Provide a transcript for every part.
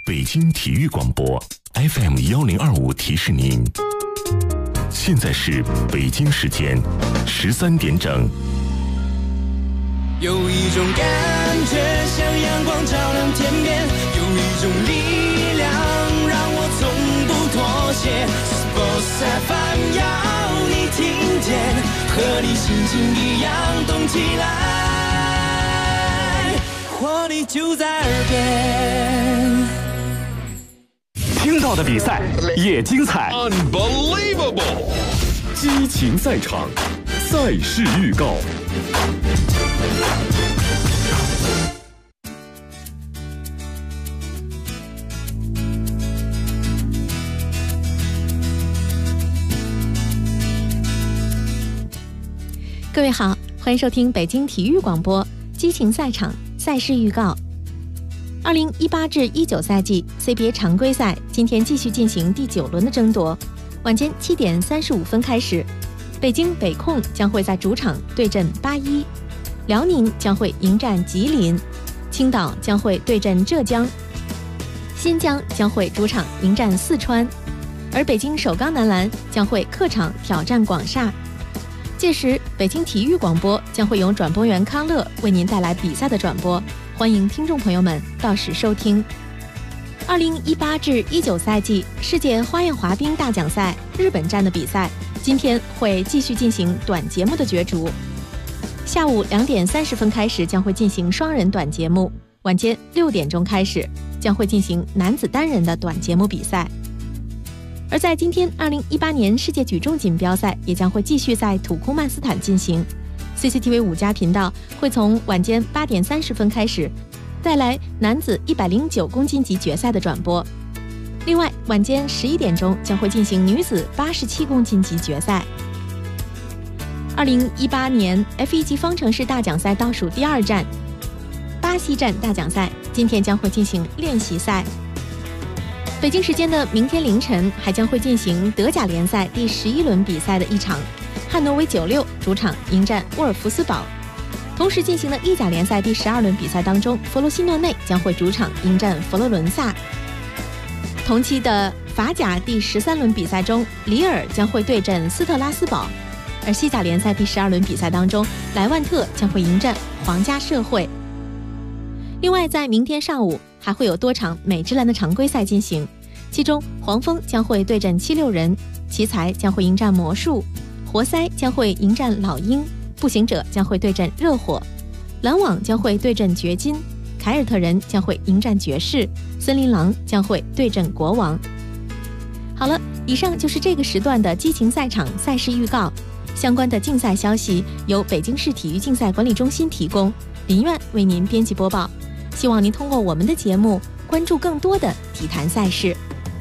北京体育广播 FM1025提示您，现在是北京时间13点整。 有一种感觉像阳光照亮天边，有一种力量让我从不妥协。Sports FM 要你听见，和你心情一样动起来，活力就在耳边。 听到的比赛也精彩 ，Unbelievable！ 激情赛场，赛事预告。 各位好，欢迎收听北京体育广播激情赛场赛事预告。2018至19赛季 CBA 常规赛今天继续进行第9轮的争夺。晚间7点35分开始，北京北控将会在主场对阵81，辽宁将会迎战吉林，青岛将会对阵浙江，新疆将会主场迎战四川，而北京首钢男篮将会客场挑战广厦。届时，北京体育广播将会由转播员康乐为您带来比赛的转播，欢迎听众朋友们到时收听。2018至19赛季世界花样滑冰大奖赛日本站的比赛，今天会继续进行短节目的角逐。下午2点30分开始将会进行双人短节目，晚间6点钟开始将会进行男子单人的短节目比赛。而在今天2018年世界举重锦标赛也将会继续在土库曼斯坦进行。CCTV 5家频道会从晚间8点30分开始带来男子109公斤级决赛的转播，另外晚间11点钟将会进行女子87公斤级决赛。2018年 F1 级方程式大奖赛倒数第2站巴西站大奖赛今天将会进行练习赛。北京时间的明天凌晨还将会进行德甲联赛第11轮比赛的一场，汉诺威96主场迎战沃尔夫斯堡。同时进行的意甲联赛第12轮比赛当中，佛罗西诺内将会主场迎战佛罗伦萨。同期的法甲第13轮比赛中，里尔将会对阵斯特拉斯堡，而西甲联赛第12轮比赛当中，莱万特将会迎战皇家社会。另外在明天上午还会有多场美职篮的常规赛进行，其中黄蜂将会对阵76人，奇才将会迎战魔术，活塞将会迎战老鹰，步行者将会对阵热火，篮网将会对阵掘金，凯尔特人将会迎战爵士，森林狼将会对阵国王。好了，以上就是这个时段的激情赛场赛事预告，相关的竞赛消息由北京市体育竞赛管理中心提供，林苑为您编辑播报。希望您通过我们的节目关注更多的体坛赛事。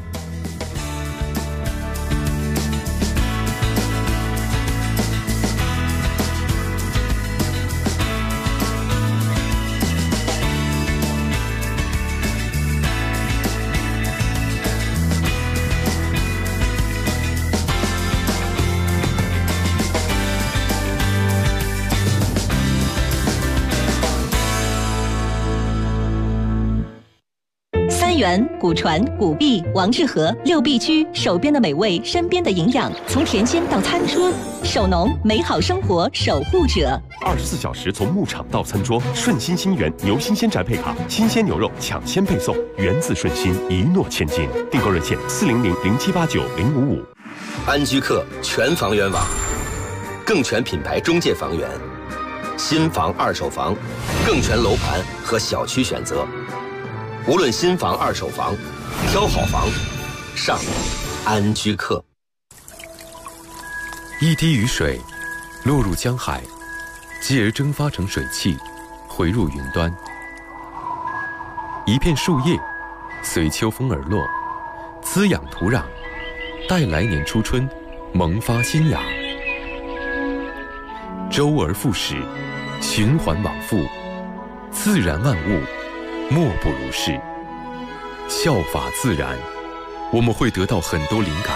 古传、古币、王致和6必居，手边的美味，身边的营养，从甜鲜到餐桌，手农美好生活守护者。 24小时从牧场到餐桌，顺心新源牛新鲜宅配卡，新鲜牛肉抢先配送，源自顺心，一诺千金。订购热线400-0789-055。 安居客全房源网，更全品牌中介房源，新房、二手房，更全楼盘和小区选择。无论新房、二手房，挑好房，上安居客。 一滴雨水落入江海，继而蒸发成水汽，回入云端。一片树叶随秋风而落，滋养土壤，待来年初春萌发新芽。周而复始，循环往复，自然万物莫不如是。效法自然，我们会得到很多灵感。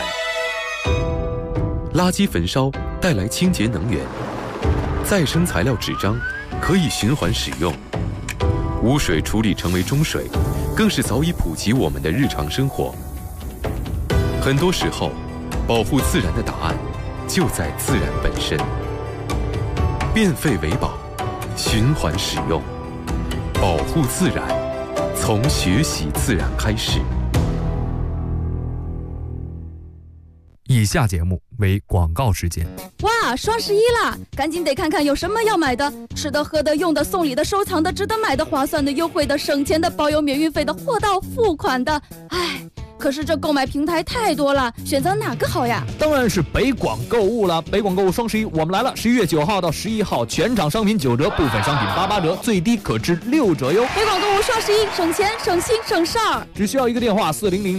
垃圾焚烧带来清洁能源，再生材料纸张可以循环使用，污水处理成为中水， 更是早已普及我们的日常生活。很多时候，保护自然的答案就在自然本身。变废为宝，循环使用，保护自然，从学习自然开始。 以下节目为广告时间。 哇，双11啦，赶紧得看看有什么要买的，吃的喝的用的送礼的收藏的值得买的划算的优惠的省钱的包邮免运费的货到付款的，唉，可是这购买平台太多了，选择哪个好呀？ 当然是北广购物了。北广购物双11我们来了，11月9号到11号，全场商品9折，部分商品88折，最低可至6折哟。 北广购物双11，省钱省心省事儿， 只需要一个电话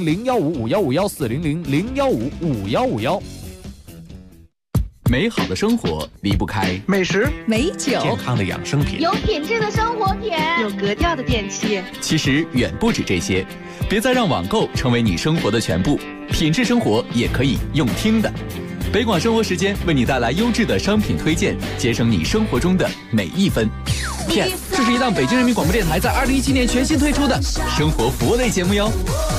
400-015-5151，400-015-5151。 美好的生活离不开美食、 美酒、 健康的养生品， 有品质的生活品， 有格调的电器。 其实远不止这些，别再让网购成为你生活的全部，品质生活也可以用听的。北广生活时间为你带来优质的商品推荐，节省你生活中的每一分。PS， 这是一档北京人民广播电台在2017年全新推出的生活服务类节目哟。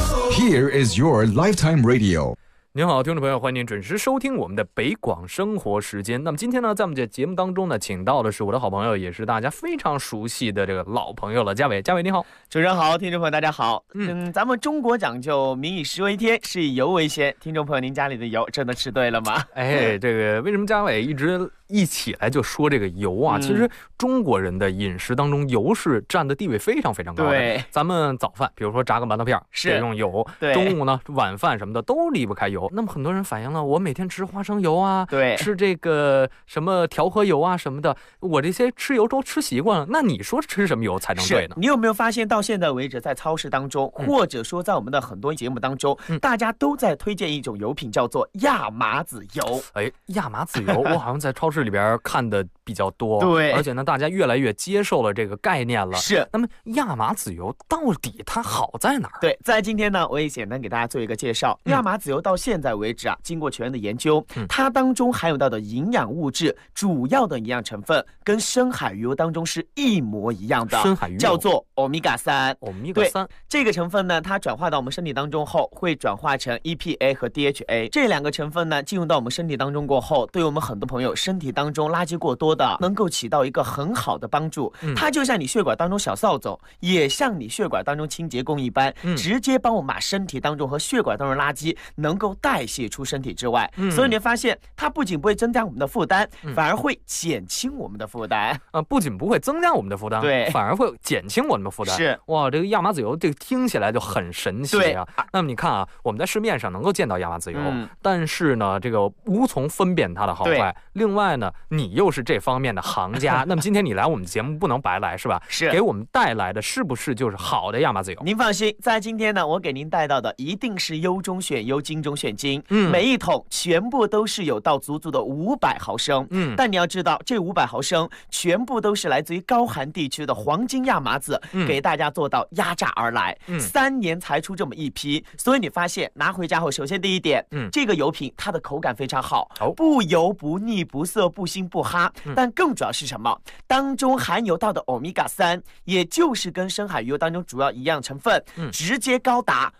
Here is your lifetime radio。 您好，听众朋友，欢迎您准时收听我们的北广生活时间。那么今天呢，在我们这节目当中呢，请到的是我的好朋友，也是大家非常熟悉的这个老朋友了，嘉伟。嘉伟你好。 主持人好，听众朋友大家好。咱们中国讲究民以食为天，食以油为先。听众朋友，您家里的油真的吃对了吗？ 哎，这个为什么嘉伟一起来就说这个油啊？其实中国人的饮食当中，油是占的地位非常非常高的。 对， 咱们早饭，比如说炸个馒头片是用油，中午呢晚饭什么的都离不开油。那么很多人反映了，我每天吃花生油啊， 对， 吃这个什么调和油啊什么的，我这些吃油都吃习惯了。那你说吃什么油才能对呢？ 你有没有发现到现在为止，在超市当中，或者说在我们的很多节目当中，大家都在推荐一种油品，叫做亚麻籽油。 哎，亚麻籽油，我好像在超市里边看的比较多， 对， 而且呢，大家越来越接受了这个概念了。 是， 那么亚麻籽油到底它好在哪儿？ 对，在今天呢，我也简单给大家做一个介绍。亚麻籽油到现在为止啊，经过全面的研究，它当中含有到的营养物质，主要的营养成分跟深海鱼油当中是一模一样的， 深海鱼油叫做欧米伽3。 欧米伽3 这个成分呢，它转化到我们身体当中后，会转化成 EPA 和 DHA 这两个成分呢，进入到我们身体当中过后，对我们很多朋友身体当中垃圾过多的，能够起到一个很好的帮助。它就像你血管当中小扫帚，也像你血管当中清洁工一般，直接帮我们把身体当中和血管当中垃圾能够代谢出身体之外。所以你会发现，它不仅不会增加我们的负担，反而会减轻我们的负担。 不仅不会增加我们的负担， 对， 反而会减轻我们的负担。 是， 哇，这个亚麻籽油这个听起来就很神奇啊。那么你看啊，我们在市面上能够见到亚麻籽油，但是呢，这个无从分辨它的好坏。另外呢，你又是这方面的行家，那么今天你来我们节目不能白来，是吧？ 是， 给我们带来的是不是就是好的亚麻籽油？ 您放心，在今天呢，我给您带到的一定是优中选优，精中选精。每一桶全部都是有到足的500毫升。但你要知道，这500毫升全部都是来自于高寒地区的黄金亚麻籽，给大家做到压榨而来，3年才出这么一批。所以你发现拿回家后，首先第一点，这个油品它的口感非常好，不油不腻不涩不腥不哈。但更主要是什么？当中含有到的欧米伽3，也就是跟深海鱼油当中主要一样成分，直接高达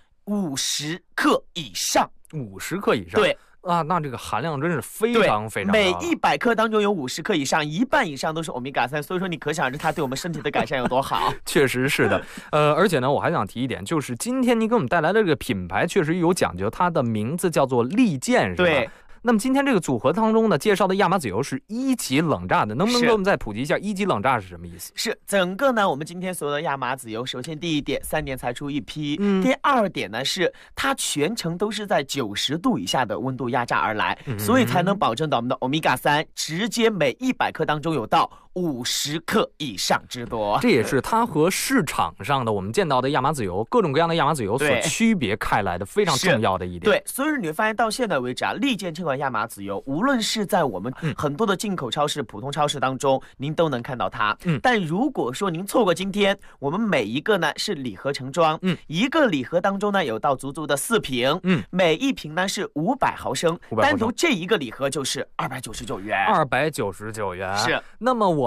50克以上。 50克以上， 对。 那这个含量真是非常非常高。 每100克当中有50克以上，一半以上都是欧米伽3，所以说你可想而知它对我们身体的改善有多好。 确实是的，而且呢，我还想提一点，就是今天你给我们带来的这个品牌确实有讲究，它的名字叫做利剑，是吧？ 对。 那么今天这个组合当中呢，介绍的亚麻籽油是1级冷榨的，能不能给我们再普及一下1级冷榨是什么意思？ 是整个呢，我们今天所有的亚麻籽油，首先第一点，3年才出一批；第二点呢，是它全程都是在90度以下的温度压榨而来，所以才能保证到我们的欧米伽3直接每100克当中有到50克以上之多。 这也是它和市场上的我们见到的亚麻籽油，各种各样的亚麻籽油所区别开来的非常重要的一点。 对，所以你会发现到现在为止啊，利剑这款亚麻籽油，无论是在我们很多的进口超市、普通超市当中，您都能看到它。但如果说您错过今天，我们每一个呢是礼盒成装，一个礼盒当中呢有到足的4瓶，每一瓶呢是500毫升，单独这一个礼盒就是299元。 299元。 是。 那么我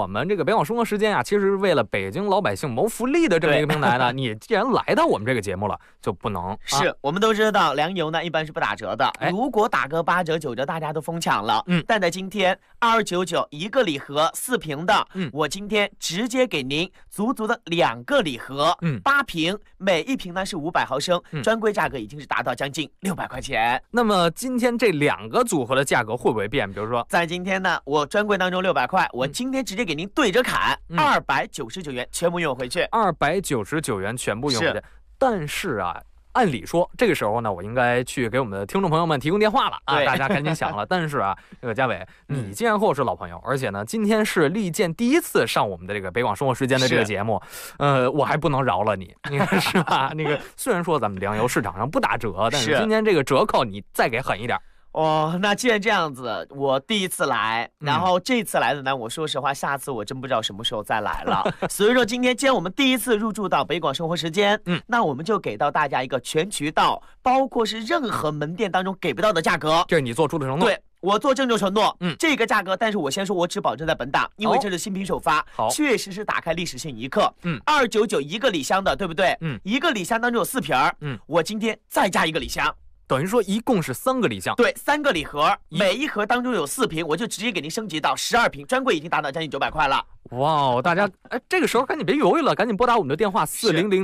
我们这个北广生活时间啊，其实是为了北京老百姓谋福利的这么一个平台呢，你既然来到我们这个节目了，就不能是我们都知道粮油呢一般是不打折的，如果打个8折9折，大家都疯抢了。但在今天2299一个礼盒4瓶的，我今天直接给您足足的2个礼盒，8瓶，每一瓶呢是500毫升，专柜价格已经是达到将近600块钱。 那么今天这2个组合的价格会不会变？比如说， 在今天呢，我专柜当中600块，我今天直接给您对着砍，299元全部用回去 ，299元全部用回去。但是啊，按理说这个时候呢，我应该去给我们的听众朋友们提供电话了啊，大家赶紧想了。但是啊，这个嘉伟，你既然和我是老朋友，而且呢，今天是利剑第一次上我们的这个北广生活时间的这个节目，我还不能饶了你，你看是吧？那个虽然说咱们粮油市场上不打折，但是今天这个折扣你再给狠一点。 那既然这样子，我第一次来，然后这次来的呢，我说实话，下次我真不知道什么时候再来了。所以说今天既然我们第一次入驻到北广生活时间，那我们就给到大家一个全渠道，包括是任何门店当中给不到的价格。 这是你做出的承诺。 对，我做郑重承诺，这个价格，但是我先说，我只保证在本档，因为这是新品首发，确实是打开历史性一刻。299一个礼箱的，对不对？一个礼箱当中有4瓶，我今天再加一个礼箱。 等于说一共是3个礼箱， 对，3个礼盒，每一盒当中有4瓶，我就直接给您升级到12瓶，专柜已经达到将近900块了。 哇，大家这个时候赶紧别犹豫了，赶紧拨打我们的电话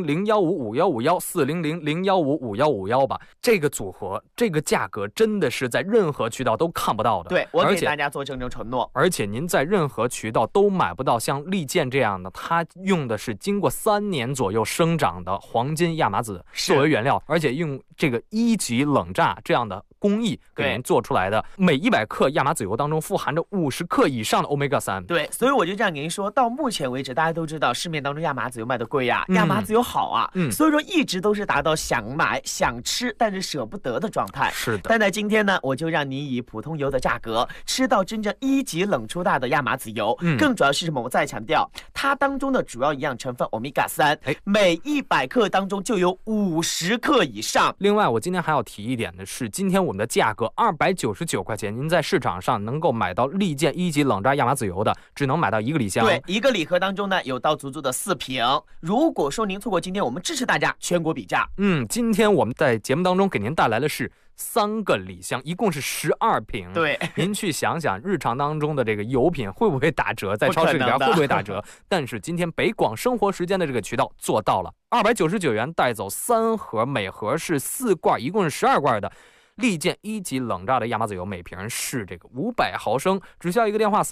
400-015-5151，400-015-5151吧。这个组合，这个价格真的是在任何渠道都看不到的。 对，我给大家做郑重承诺。 而且您在任何渠道都买不到像利剑这样的，它用的是经过3年左右生长的黄金亚麻籽作为原料，而且用这个1级冷榨这样的工艺给您做出来的，每100克亚麻籽油当中富含着50克以上的 Omega 3。 对，所以我就这样给您说，到目前为止，大家都知道市面当中亚麻籽油卖的贵呀，亚麻籽油好啊，所以说一直都是达到想买想吃但是舍不得的状态。 是的， 但在今天呢，我就让您以普通油的价格吃到真正1级冷出大的亚麻籽油。更主要是什么？我再强调，它当中的主要营养成分 Omega 3，每100克当中就有50克以上。 另外，我今天还要提一点的是，今天我们的价格299块钱，您在市场上能够买到利剑1级冷榨亚麻籽油的，只能买到1个礼箱。 对，一个礼盒当中呢，有到足足的4瓶。如果说您错过今天，我们支持大家全国比价。 今天我们在节目当中给您带来的是3个礼箱，一共是12瓶。 对， 您去想想，日常当中的这个油品会不会打折？在超市里边会不会打折？但是今天北广生活时间的这个渠道做到了，299元带走3盒，每盒是4罐，一共是12罐的利剑1级冷榨的亚麻籽油，每瓶是这个500毫升，只需要一个电话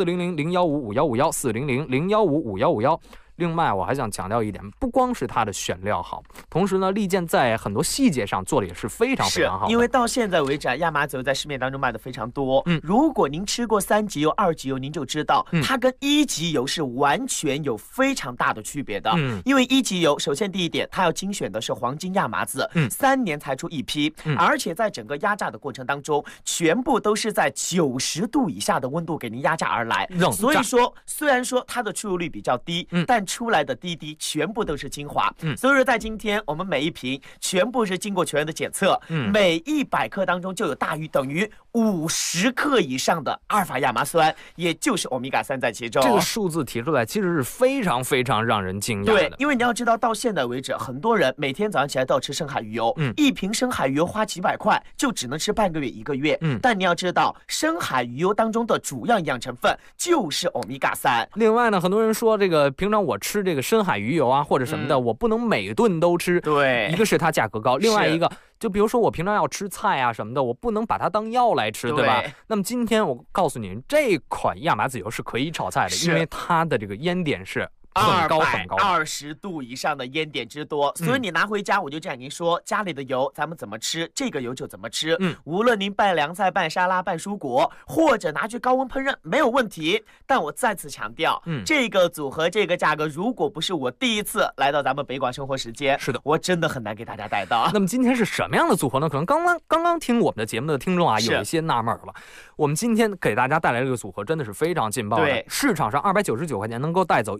400-015-5151，400-015-5151。另外，我还想强调一点，不光是它的选料好，同时呢，利剑在很多细节上做的也是非常非常好的。 因为到现在为止，亚麻籽油在市面当中卖的非常多。如果您吃过3级油、2级油，您就知道它跟1级油是完全有非常大的区别的。因为1级油，首先第一点，它要精选的是黄金亚麻籽，3年才出一批，而且在整个压榨的过程当中，全部都是在90度以下的温度给您压榨而来。所以说，虽然说它的出油率比较低，但出来的滴滴全部都是精华。所以说在今天我们每一瓶全部是经过全员的检测，每100克当中就有大于等于50克以上的阿尔法亚麻酸，也就是欧米伽3在其中。 这个数字提出来其实是非常非常让人惊讶的。 对，因为你要知道，到现在为止，很多人每天早上起来都要吃深海鱼油，一瓶深海鱼油花几百块，就只能吃半个月1个月。但你要知道，深海鱼油当中的主要营养成分就是欧米伽3。 另外呢，很多人说这个平常我吃这个深海鱼油啊或者什么的，我不能每顿都吃。 对， 一个是它价格高，另外一个就比如说我平常要吃菜啊什么的，我不能把它当药来吃，对吧？那么今天我告诉你，这款亚麻籽油是可以炒菜的，因为它的这个烟点是很高很高 ，220度以上的烟点之多，所以你拿回家，我就这样跟您说，家里的油咱们怎么吃，这个油就怎么吃。无论您拌凉菜、拌沙拉、拌蔬果，或者拿去高温烹饪，没有问题。但我再次强调，这个组合、这个价格，如果不是我第一次来到咱们北广生活时间， 是的， 我真的很难给大家带到。 那么今天是什么样的组合呢？可能刚刚听我们的节目的听众啊，有一些纳闷了。我们今天给大家带来这个组合真的是非常劲爆的，市场上299块钱能够带走1箱。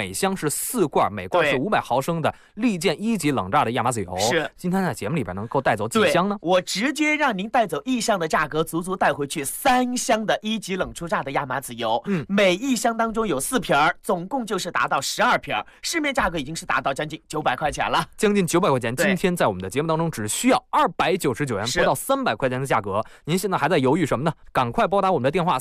每箱是4罐，每罐是500毫升的利剑1级冷榨的亚麻籽油。 是， 今天在节目里边能够带走几箱呢？ 我直接让您带走1箱的价格，足足带回去3箱的1级冷出榨的亚麻籽油。每1箱当中有4瓶，总共就是达到12瓶，市面价格已经是达到将近900块钱了， 将近900块钱。今天在我们的节目当中只需要299元，不到300块钱的价格。您现在还在犹豫什么呢？赶快拨打我们的电话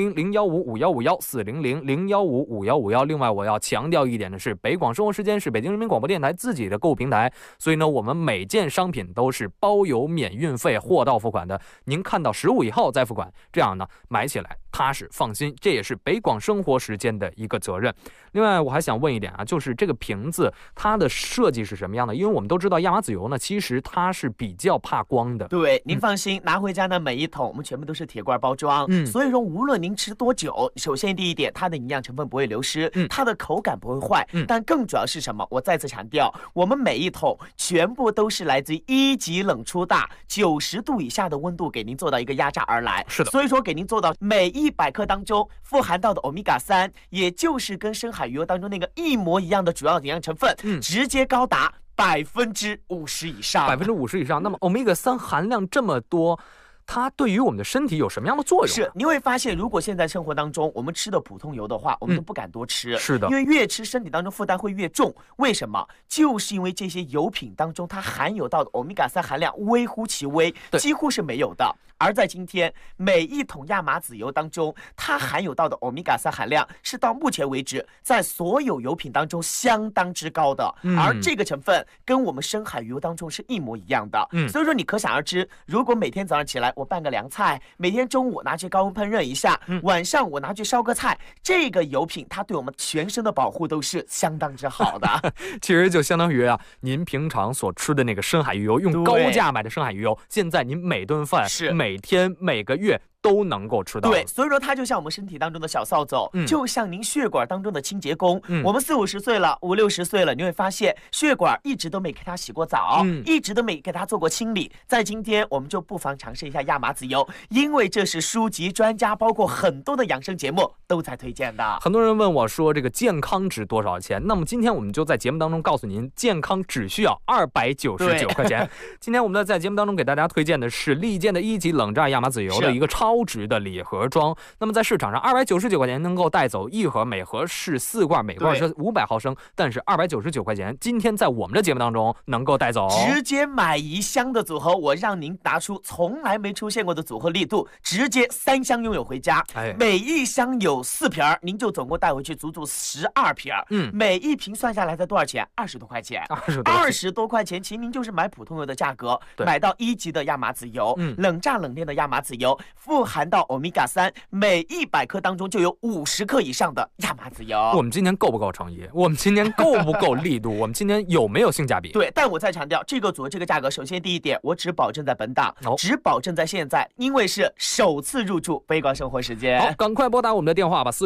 400-015-5151，400-015-5151。另外我要强调一点的是，北广生活时间是北京人民广播电台自己的购物平台，所以呢我们每件商品都是包邮免运费，货到付款的。您看到实物以后再付款，这样呢买起来踏实放心，这也是北广生活时间的一个责任。另外我还想问一点啊，就是这个瓶子它的设计是什么样的？因为我们都知道亚麻籽油呢其实它是比较怕光的。 对，您放心，拿回家呢每一桶我们全部都是铁罐包装，所以说无论您吃多久，首先第一点，它的营养成分不会流失，它的口感不会坏，但更主要是什么？我再次强调，我们每一桶全部都是来自于1级冷出榨，90度以下的温度给您做到一个压榨而来。 是的， 所以说给您做到每100克当中富含到的欧米伽3，也就是跟深海鱼油当中那个一模一样的主要营养成分，直接高达50%以上。 50%以上。那么欧米伽3含量这么多，它对于我们的身体有什么样的作用？ 是，你会发现，如果现在生活当中我们吃的普通油的话，我们都不敢多吃。 是的， 因为越吃身体当中负担会越重。为什么？就是因为这些油品当中它含有到的欧米伽3含量微乎其微，几乎是没有的。而在今天，每一桶亚麻籽油当中，它含有到的欧米伽3含量是到目前为止在所有油品当中相当之高的，而这个成分跟我们深海鱼油当中是一模一样的。所以说你可想而知，如果每天早上起来我拌个凉菜，每天中午拿去高温烹饪一下，晚上我拿去烧个菜，这个油品它对我们全身的保护都是相当之好的。 其实就相当于啊，您平常所吃的那个深海鱼油，用高价买的深海鱼油，现在您每顿饭每天每个月都能够吃到。 对，所以说它就像我们身体当中的小扫帚，就像您血管当中的清洁工。我们40-50岁了，50-60岁了，你会发现血管一直都没给它洗过澡，一直都没给它做过清理。在今天我们就不妨尝试一下亚麻籽油，因为这是书籍专家包括很多的养生节目都在推荐的。 很多人问我说这个健康值多少钱？那么今天我们就在节目当中告诉您，健康只需要299块钱。今天我们在节目当中给大家推荐的是利剑的1级冷榨亚麻籽油的一个超值的礼盒装。那么在市场上299块钱能够带走1盒，每盒是4罐，每罐是500毫升，但是299块钱今天在我们的节目当中能够带走， 直接买1箱的组合，我让您拿出从来没出现过的组合力度，直接3箱拥有回家。每1箱有4瓶，您就总共带回去足足12瓶。每1瓶算下来才多少钱？20多块钱。20多块钱，其实您就是买普通油的价格，买到1级的亚麻籽油，冷榨冷炼的亚麻籽油，富含到欧米伽3，每100克当中就有50克以上的亚麻籽油。 我们今天够不够诚意？我们今天够不够力度？我们今天有没有性价比？ 对，但我再强调，这个组合这个价格，首先第一点，我只保证在本档，只保证在现在，因为是首次入驻北广生活时间。 好，赶快拨打我们的电话吧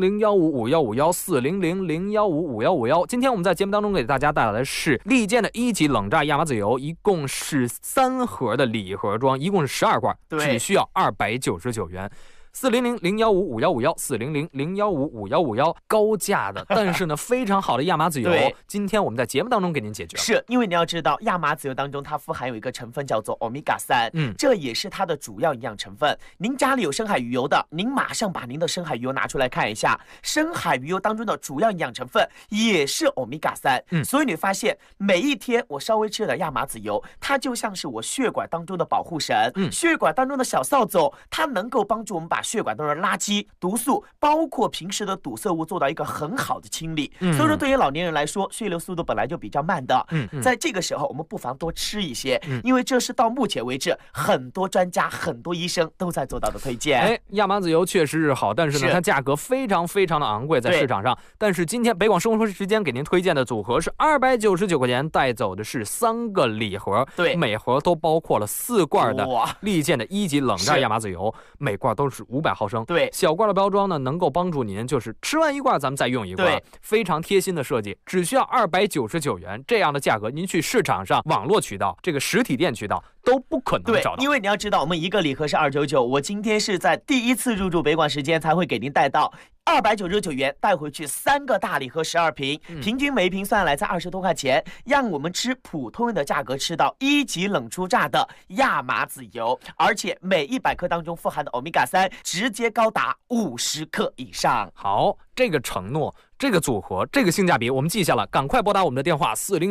，400-015-5151，400-015-5151。今天我们在节目当中给大家带来的是利剑的1级冷榨亚麻籽油，一共是3盒的礼盒装，一共是12罐，只需要299元。400-015-5151，400-015-5151，高价的，但是呢非常好的亚麻籽油，今天我们在节目当中给您解决。 是因为你要知道，亚麻籽油当中它富含有一个成分叫做欧米伽3，这也是它的主要营养成分。您家里有深海鱼油的，您马上把您的深海鱼油拿出来看一下，深海鱼油当中的主要营养成分也是欧米伽3。所以你发现每一天我稍微吃点亚麻籽油，它就像是我血管当中的保护神，血管当中的小扫帚，它能够帮助我们把血管当中的垃圾、毒素，包括平时的堵塞物做到一个很好的清理。所以说对于老年人来说，血流速度本来就比较慢的，在这个时候我们不妨多吃一些，因为这是到目前为止很多专家、很多医生都在做到的推荐。 亚麻籽油确实是好，但是呢它价格非常非常的昂贵在市场上。但是今天北广生活时间给您推荐的组合是299块钱，带走的是3个礼盒，每盒都包括了4罐的利剑的1级冷榨亚麻籽油，每罐都是500毫升。小罐的包装呢，能够帮助您就是吃完1罐咱们再用1罐，非常贴心的设计，只需要299元这样的价格，您去市场上网络渠道、这个实体店渠道都不可能找到。 对，因为你要知道，我们一个礼盒是299，我今天是在第一次入驻北广时间才会给您带到299元，带回去3个大礼盒12瓶，平均每一瓶算下来在20多块钱，让我们吃普通人的价格吃到1级冷出榨的亚麻籽油，而且每100克当中富含的欧米伽3直接高达50克以上。 好，这个承诺，这个组合，这个性价比我们记下了，赶快拨打我们的电话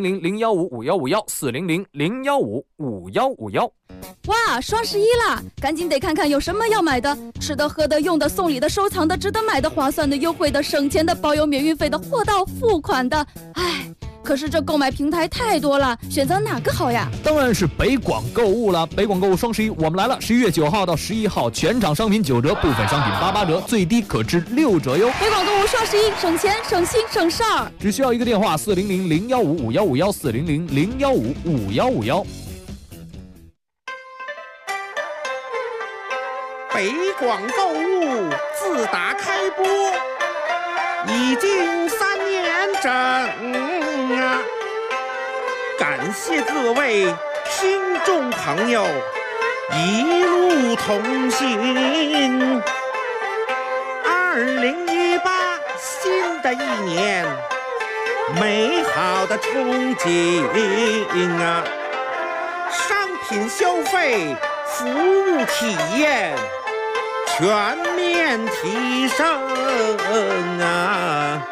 400-015-5151，400-015-5151。 哇，双11啦，赶紧得看看有什么要买的，吃的喝的用的送礼的收藏的值得买的划算的优惠的省钱的包邮免运费的货到付款的，哎，可是这购买平台太多了，选择哪个好呀？ 当然是北广购物了。北广购物双11我们来了，11月9号到11号，全场商品9折，部分商品88折，最低可至6折哟。 北广购物双11，省钱省心省事儿， 只需要一个电话400-015-5151，400-015-5151。 北广购物自打开播已经3年整啊！感谢各位听众朋友一路同行。2018新的一年，美好的憧憬啊！商品消费，服务体验全面提升啊！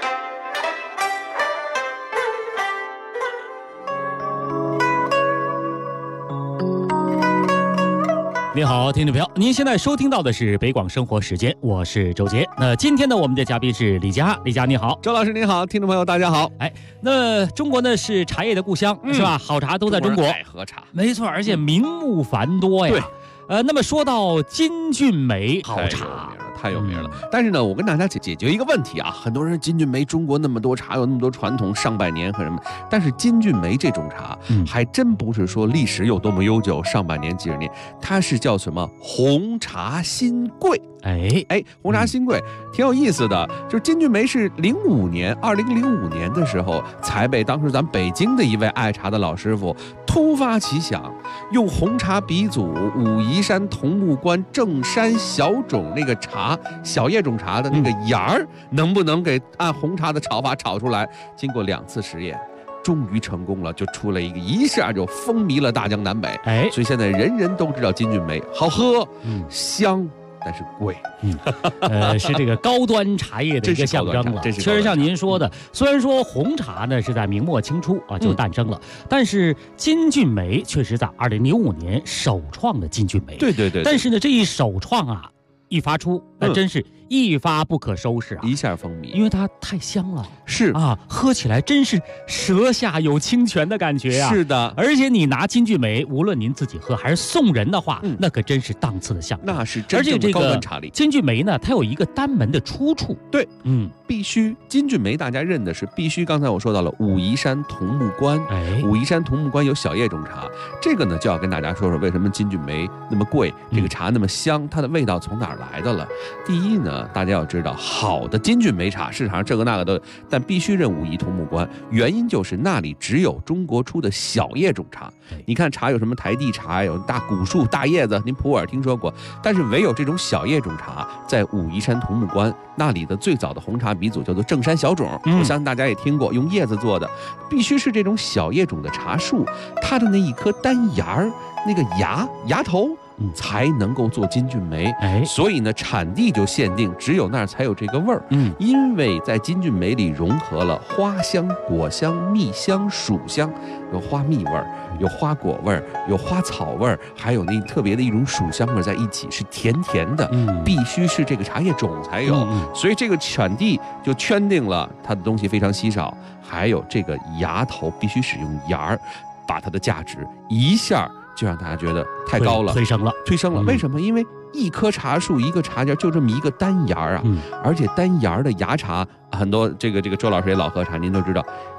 您好，听众朋友，您现在收听到的是北广生活时间，我是周杰。那今天呢，我们的嘉宾是李佳，李佳你好， 周老师您好，听众朋友大家好。 哎，那中国呢是茶叶的故乡，是吧？好茶都在中国， 爱喝茶， 没错，而且名目繁多呀。 对。 那么说到金骏眉好茶， 太有名了。但是呢，我跟大家解决一个问题啊，很多人金骏眉中国那么多茶，有那么多传统，上百年和什么，但是金骏眉这种茶，还真不是说历史有多么悠久，上百年几十年，它是叫什么红茶新贵。红茶新贵挺有意思的，就是金骏眉是2005年的时候，才被当时咱北京的一位爱茶的老师傅突发奇想，用红茶鼻祖武夷山桐木关正山小种那个茶，小叶种茶的那个芽儿，能不能给按红茶的炒法炒出来？经过2次实验，终于成功了，就出了一下就风靡了大江南北。所以现在人人都知道金骏眉好喝，香。但是贵， 是这个高端茶叶的一个象征了。确实像您说的，虽然说红茶呢是在明末清初啊就诞生了，但是金骏眉确实在2005年首创的金骏眉。 对。 但是呢，这一首创啊，一发出，那真是一发不可收拾啊， 一下风靡， 因为它太香了， 是啊，喝起来真是舌下有清泉的感觉啊， 是的， 而且你拿金骏眉，无论您自己喝还是送人的话，那可真是档次的象征， 那是真正的高端茶礼。 金骏眉呢，它有一个单门的出处， 对，必须金骏眉大家认的是必须，刚才我说到了武夷山桐木关，武夷山桐木关有小叶种茶，这个呢就要跟大家说说为什么金骏眉那么贵，这个茶那么香，它的味道从哪儿来的了。第一呢，大家要知道，好的金骏眉茶市场上这个那个都，但必须认武夷桐木关，原因就是那里只有中国出的小叶种茶。你看茶有什么台地茶，有大古树大叶子，您普洱听说过，但是唯有这种小叶种茶在武夷山桐木关那里的最早的红茶鼻祖叫做正山小种，我相信大家也听过，用叶子做的，必须是这种小叶种的茶树，它的那一颗单芽儿，那个芽头才能够做金骏眉，所以呢，产地就限定只有那儿才有这个味儿。因为在金骏眉里融合了花香、果香、蜜香、薯香，有花蜜味儿，有花果味儿，有花草味儿，还有那特别的一种薯香味儿在一起，是甜甜的，必须是这个茶叶种才有。所以这个产地就圈定了它的东西非常稀少，还有这个芽头必须使用芽儿，把它的价值一下就让大家觉得太高了， 推升了。 为什么？因为一棵茶树一个茶尖就这么一个单芽啊，而且单芽的芽茶很多，这个周老师也老喝茶，您都知道，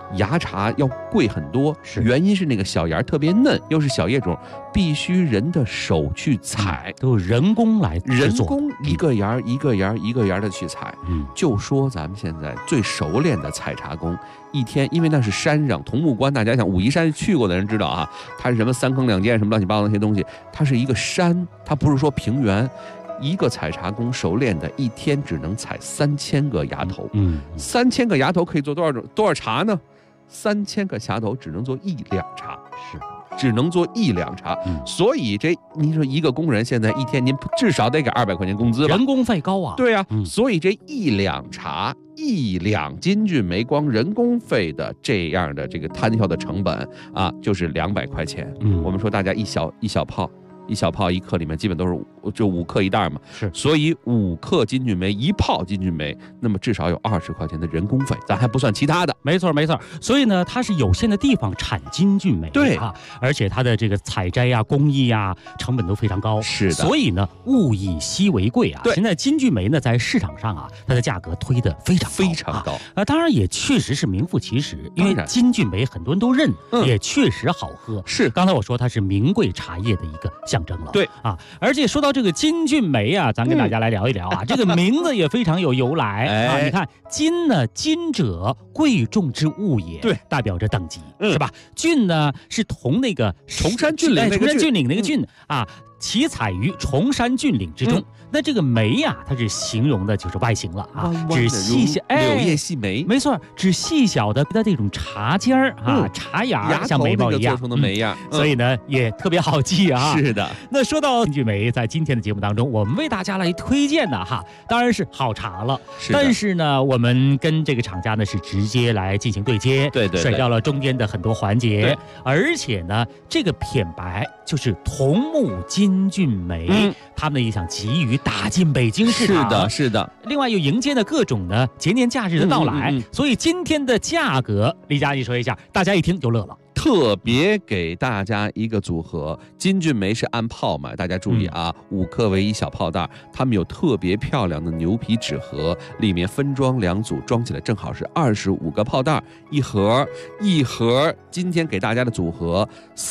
芽茶要贵很多，原因是那个小芽特别嫩，又是小叶种，必须人的手去采， 都是人工来制作， 人工一个芽一个芽一个芽的去采。就说咱们现在最熟练的采茶工，一天，因为那是山上桐木关，大家想武夷山去过的人知道啊，它是什么3坑2涧什么乱七八糟那些东西，它是一个山，它不是说平原。一个采茶工熟练的，一天只能采3000个芽头。3000个芽头可以做多少茶呢？3000个芽头只能做1两茶，只能做1两茶。所以你说一个工人现在一天您至少得给200块钱工资吧？ 人工费高啊。 对啊，所以这1两茶1两金骏眉，光人工费的这样的这个摊销的成本啊，就是200块钱。我们说大家一小泡。1克里面基本都是就5克一袋嘛，所以5克金骏眉1泡金骏眉，那么至少有20块钱的人工费，咱还不算其他的。 没错，所以呢，它是有限的地方产金骏眉， 对啊，而且它的这个采摘呀、工艺呀，成本都非常高， 是的。 所以呢，物以稀为贵啊。现在金骏眉呢，在市场上啊，它的价格推得非常高当然也确实是名副其实，因为金骏眉很多人都认，也确实好喝。 是， 刚才我说它是名贵茶叶的一个象征了。 对啊，而且说到这个金骏眉啊，咱跟大家来聊一聊啊，这个名字也非常有由来啊。你看金呢，金者贵重之物也， 对， 代表着等级，是吧？骏呢是同那个崇山峻岭那个峻啊，起采于崇山峻岭之中。那这个眉呀，它是形容的就是外形了啊，指细小柳叶细眉， 没错，指细小的这种茶尖儿啊，茶芽像眉毛一样做成的眉样， 所以呢也特别好记啊。 是的。 那说到金骏眉，在今天的节目当中，我们为大家来推荐的哈，当然是好茶了。但是呢，我们跟这个厂家呢是直接来进行对接， 对， 省掉了中间的很多环节，而且呢，这个品牌就是桐木金骏眉，他们也想急于打进北京市场， 是的。 另外又迎接了各种的节年假日的到来，所以今天的价格，李佳，你说一下，大家一听就乐了。 特别给大家一个组合，金骏眉是按泡买，大家注意啊，5克为1小泡袋，他们有特别漂亮的牛皮纸盒，里面分装2组，装起来正好是25个泡袋，一盒。今天给大家的组合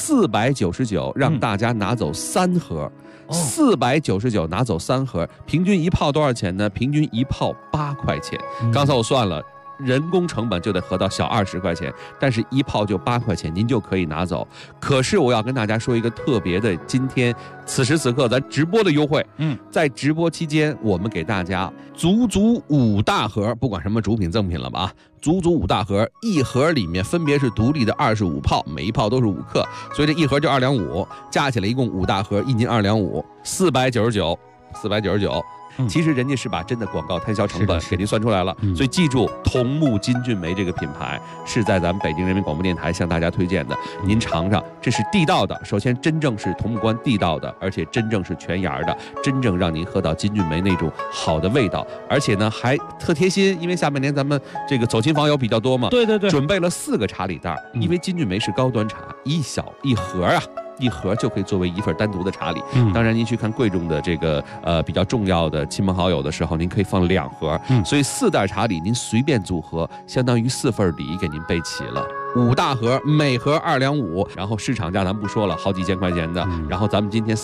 499，让大家拿走3盒。499拿走3盒，平均1泡多少钱呢？平均1泡8块钱。刚才我算了。人工成本就得合到小20块钱，但是1泡就8块钱，您就可以拿走。可是我要跟大家说一个特别的，今天此时此刻咱直播的优惠。在直播期间，我们给大家足5大盒，不管什么主品赠品了吧啊，足5大盒，一盒里面分别是独立的25泡，每一泡都是5克，所以这一盒就2两5，加起来一共5大盒，一斤2两5，499。其实人家是把真的广告摊销成本给您算出来了，所以记住，桐木金骏眉这个品牌是在咱们北京人民广播电台向大家推荐的，您尝尝，这是地道的。首先，真正是桐木关地道的，而且真正是全芽的，真正让您喝到金骏眉那种好的味道，而且呢还特贴心，因为下半年咱们这个走亲访友比较多嘛， 对， 准备了4个茶礼袋，因为金骏眉是高端茶，一盒啊。一盒就可以作为一份单独的茶礼。当然您去看贵重的这个比较重要的亲朋好友的时候，您可以放2盒。所以4袋茶礼您随便组合，相当于4份礼给您备齐了。5大盒，每盒2两5，然后市场价咱不说了，好几千块钱的。然后咱们今天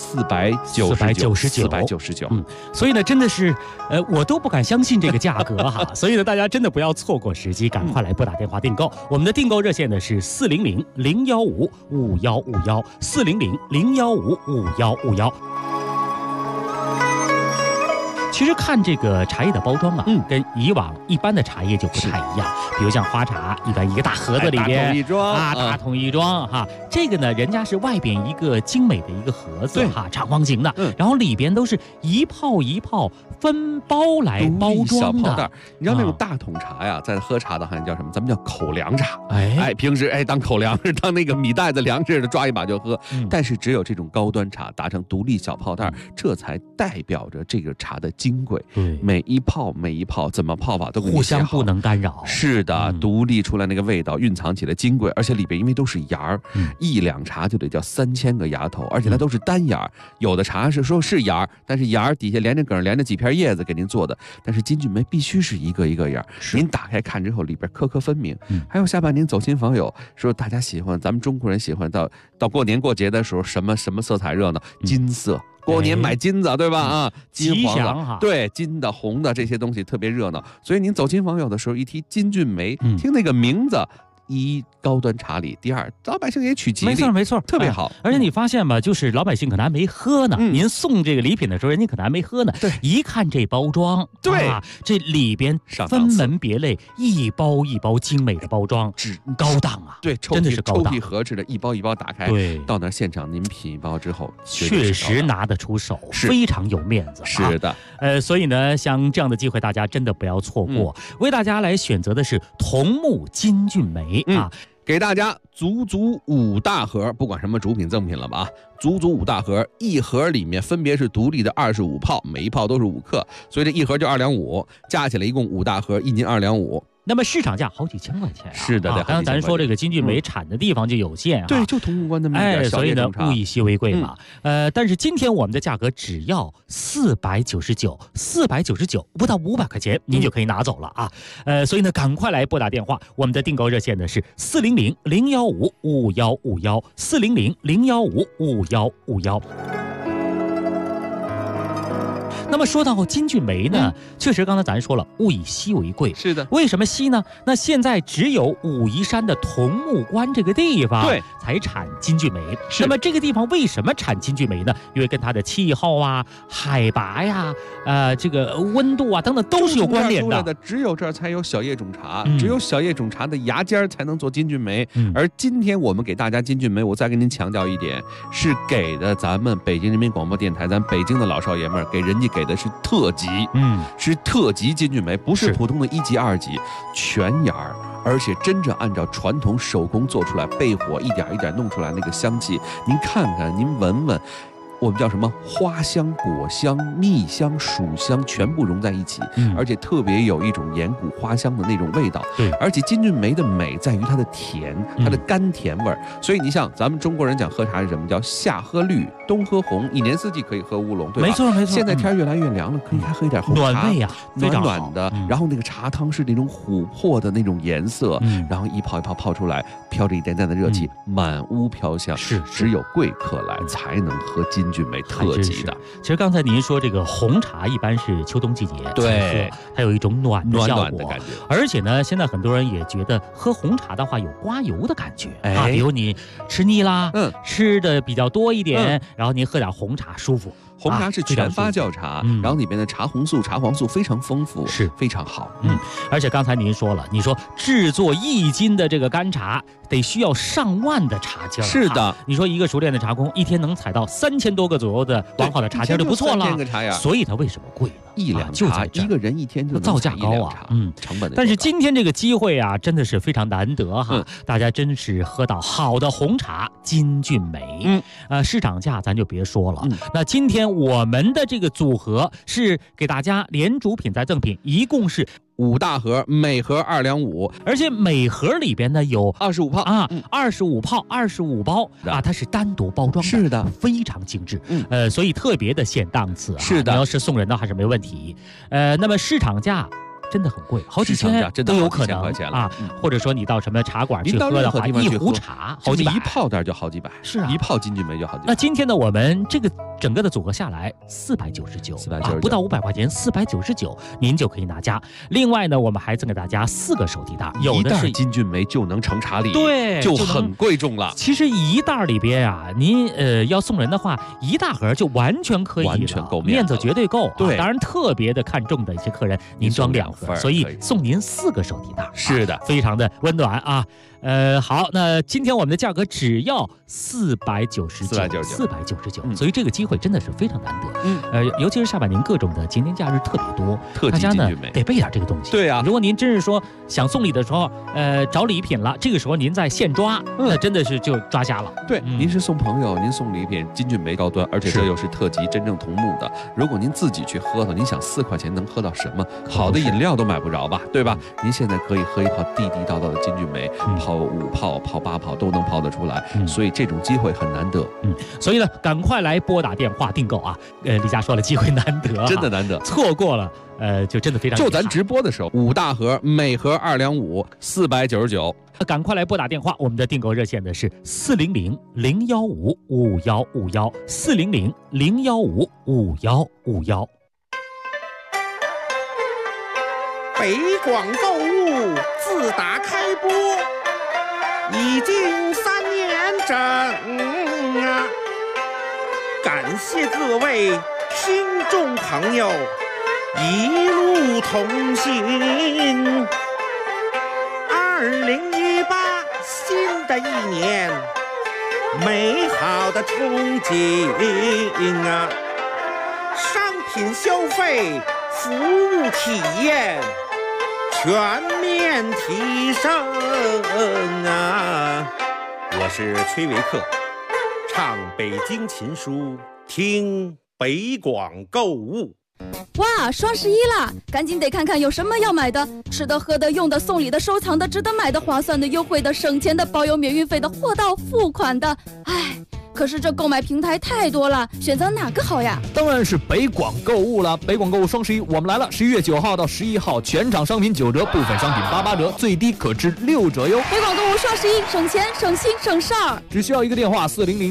499， 所以呢，真的是我都不敢相信这个价格哈。所以呢，大家真的不要错过时机，赶快来拨打电话订购。我们的订购热线呢是400-015-5151，400-015-5151。其实看这个茶叶的包装啊，跟以往一般的茶叶就不太一样。比如像花茶，一般一个大盒子里边，大桶一装哈。这个呢，人家是外边一个精美的一个盒子哈，长方形的，然后里边都是一泡一泡分包来包装的。 小泡袋，你知道那种大桶茶呀，在喝茶的好像叫什么？咱们叫口粮茶。平时当口粮食，当那个米袋子粮食的抓一把就喝。但是只有这种高端茶打成独立小泡袋，这才代表着这个茶的精金贵，每一泡怎么泡法都互相不能干扰。 是的，独立出来那个味道，蕴藏起来金贵，而且里边因为都是芽儿，一两茶就得叫3000个芽头，而且它都是单芽儿。有的茶是说是芽儿，但是芽儿底下连着梗，连着几片叶子给您做的，但是金骏眉必须是一个一个芽儿。您打开看之后，里边颗颗分明。还有下半年走亲访友，说大家喜欢，咱们中国人喜欢到过年过节的时候，什么色彩热闹，金色。过年买金子，对吧？啊，金黄的，对，金的、红的这些东西特别热闹。所以您走亲访友的时候，一提金骏眉，听那个名字，一高端茶礼，第二老百姓也取吉利， 没错， 特别好。 而且你发现吧，就是老百姓可能还没喝呢，您送这个礼品的时候，人家可能还没喝呢。 对， 一看这包装， 对， 这里边分门别类，一包一包精美的包装，高档啊， 对， 真的是高档。 抽屉合制的，一包一包打开， 对， 到那现场您品一包之后， 确实拿得出手，非常有面子。 是的， 所以呢，像这样的机会，大家真的不要错过。为大家来选择的是桐木金骏眉啊。 给大家足5大盒，不管什么主品赠品了吧，足5大盒，一盒里面分别是独立的25泡，每一泡都是5克，所以这一盒就2两5，加起来一共5大盒，一斤2两5。 那么市场价好几千块钱啊！ 是的， 刚才咱说这个金骏眉产的地方就有限啊， 对，就桐木关那么一点小叶种茶， 所以呢，物以稀为贵嘛。但是今天我们的价格只要499，不到500块钱，您就可以拿走了啊。所以呢，赶快来拨打电话，我们的订购热线呢是400-015-5151，400-015-5151。那么说到金骏眉呢，确实刚才咱说了，物以稀为贵。 是的， 为什么稀呢？那现在只有武夷山的桐木关这个地方才产金骏眉。那么这个地方为什么产金骏眉呢？因为跟它的气候啊、海拔呀、这个温度啊等等都是有关联的。 只有这儿才有小叶种茶，只有小叶种茶的芽尖才能做金骏眉。而今天我们给大家金骏眉，我再跟您强调一点，是给的咱们北京人民广播电台，咱北京的老少爷们儿，给人家给的是特级，是特级金骏眉，不是普通的1级、2级，全芽儿，而且真正按照传统手工做出来，焙火一点一点弄出来那个香气，您看看，您闻闻。我们叫什么花香、果香、蜜香、薯香全部融在一起，而且特别有一种岩谷花香的那种味道。 对， 而且金骏眉的美在于它的甜，它的甘甜味儿。所以你像咱们中国人讲喝茶是什么？叫夏喝绿，冬喝红，一年四季可以喝乌龙，对吧？ 没错。 现在天越来越凉了，可以还喝一点红茶， 暖胃啊， 暖的。然后那个茶汤是那种琥珀的那种颜色，然后一泡一泡泡出来，飘着一点点的热气，满屋飘香。 是， 只有贵客来才能喝金骏眉特级的。 其实刚才您说这个红茶一般是秋冬季节对， 它有一种暖的效果的感觉。 而且呢，现在很多人也觉得喝红茶的话有刮油的感觉啊，比如你吃腻啦，吃的比较多一点，然后您喝点红茶舒服。 红茶是全发酵茶，然后里边的茶红素、茶黄素非常丰富，是非常好。 而且刚才您说了，你说制作1斤的这个干茶得需要上万的茶尖。 是的， 你说一个熟练的茶工一天能采到3000多个左右的完好的茶尖就不错了。 3000个茶芽， 所以它为什么贵呢？ 一两茶，一个人一天就造价高啊， 成本。 但是今天这个机会啊，真的是非常难得哈，大家真是喝到好的红茶金骏眉。市场价咱就别说了。那今天我们的这个组合是给大家连主品再赠品，一共是 5大盒，每盒2两5， 而且每盒里边呢有 25泡啊，25泡25包啊，它是单独包装的， 是的， 非常精致。所以特别的显档次啊。 是的， 你要是送人的还是没问题。那么市场价真的很贵，好几千都有可能啊。或者说你到什么茶馆去喝的话，一壶茶好几百， 一泡袋就好几百。 是啊， 一泡金骏眉就好几百。 那今天呢，我们这个整个的组合下来499，不到500块钱，499您就可以拿家。另外呢，我们还赠给大家4个手提袋，有的是金骏眉就能成茶礼， 对， 就很贵重了。 其实一袋里边啊，您要送人的话，一大盒就完全可以了， 完全够面子绝对够。 对， 当然特别的看重的一些客人，您装2盒，所以送您4个手提袋， 是的， 非常的温暖啊。 好，那今天我们的价格只要499，所以这个机会真的是非常难得。尤其是下半年各种的节年假日特别多，大家呢得备点这个东西。 对啊， 如果您真是说想送礼的时候，找礼品了，这个时候您在现抓，那真的是就抓瞎了。 对，您是送朋友，您送礼品，金骏眉高端，而且这又是特级真正桐木的。如果您自己去喝的，您想4块钱能喝到什么？好的饮料都买不着吧，对吧？您现在可以喝一泡地地道道的金骏眉，泡5泡、泡8泡都能泡得出来，所以这种机会很难得。 所以呢，赶快来拨打电话订购啊！李佳说了，机会难得， 真的难得， 错过了，就真的非常就咱直播的时候，5大盒，每盒2两5，499。 赶快来拨打电话，我们的订购热线的是400-015-5151，400-015-5151。 北广购物自打开播已经3年整啊！感谢各位听众朋友一路同行。2018新的一年，美好的憧憬啊！商品消费、服务体验全面提升啊！我是崔维克，唱北京琴书，听北广购物。 哇，双11啦！赶紧得看看有什么要买的，吃的、喝的、用的、送礼的、收藏的、值得买的、划算的、优惠的、省钱的、包邮免运费的、货到付款的。哎，可是这购买平台太多了，选择哪个好呀？ 当然是北广购物了。北广购物双11，我们来了！11月9号到11号，全场商品9折，部分商品88折，最低可至6折哟。 北广购物双11，省钱、省心、省事儿。 只需要一个电话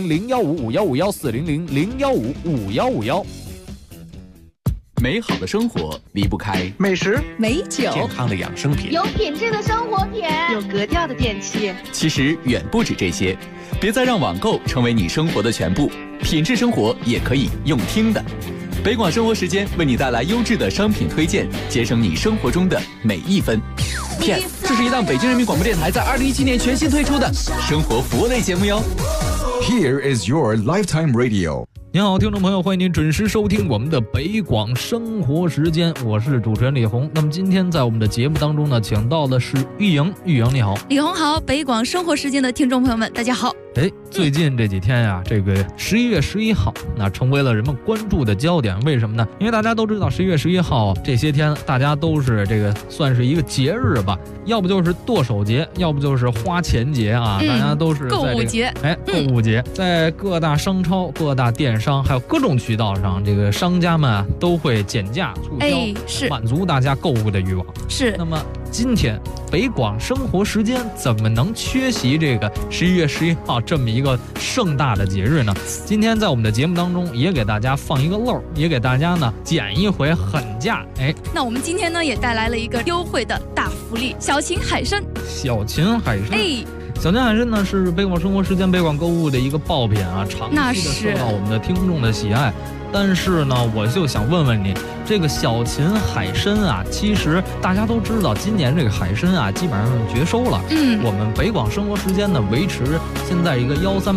：400-015-5151，400-015-5151。 美好的生活离不开美食、 美酒、 健康的养生品， 有品质的生活品， 有格调的电器。 其实远不止这些，别再让网购成为你生活的全部，品质生活也可以用听的。北广生活时间为你带来优质的商品推荐，节省你生活中的每一分。P.S. 这是一档北京人民广播电台在2017年全新推出的生活服务类节目哟。 Here is your lifetime radio。 您好，听众朋友，欢迎您准时收听我们的北广生活时间，我是主持人李红。那么今天在我们的节目当中呢，请到的是玉莹，玉莹你好。 李红好，北广生活时间的听众朋友们，大家好。 最近这几天呀，这个11月11号，那成为了人们关注的焦点。为什么呢？因为大家都知道11月11号这些天，大家都是这个算是一个节日吧，要不就是剁手节，要不就是花钱节啊，大家都是在、 购物节。 购物节，在各大商超、各大电商还有各种渠道上，这个商家们啊都会减价促销， 是满足大家购物的欲望。 是。 那么今天北广生活时间怎么能缺席这个11月11号这么一个盛大的节日呢？今天在我们的节目当中也给大家放一个漏，也给大家呢减一回狠价。 那我们今天呢也带来了一个优惠的大福利，小秦海参。 小秦海参。小秦海参呢是北广生活时间、北广购物的一个爆品啊，长期的受到我们的听众的喜爱。但是呢，我就想问问你，这个小秦海参啊，其实大家都知道，今年这个海参啊，基本上绝收了。我们北广生活时间呢，维持现在一个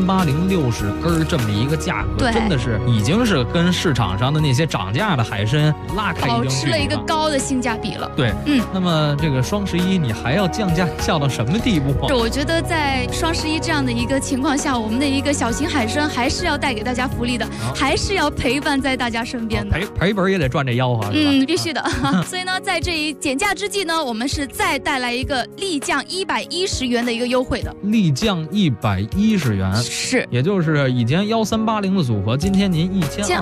138060根这么一个价格，真的是已经是跟市场上的那些涨价的海参拉开一定距离了，保持了一个高的性价比了。 对，那么这个双11，你还要降价降到什么地步？ 我觉得在双11这样的一个情况下，我们的一个小秦海参还是要带给大家福利的，还是要陪伴在大家身边的， 赔本也得赚这吆喝，是吧？ 必须的。所以呢，在这一减价之际呢，我们是再带来一个立降110元的一个优惠的。 立降110元， 是， 也就是以前1380的组合，今天您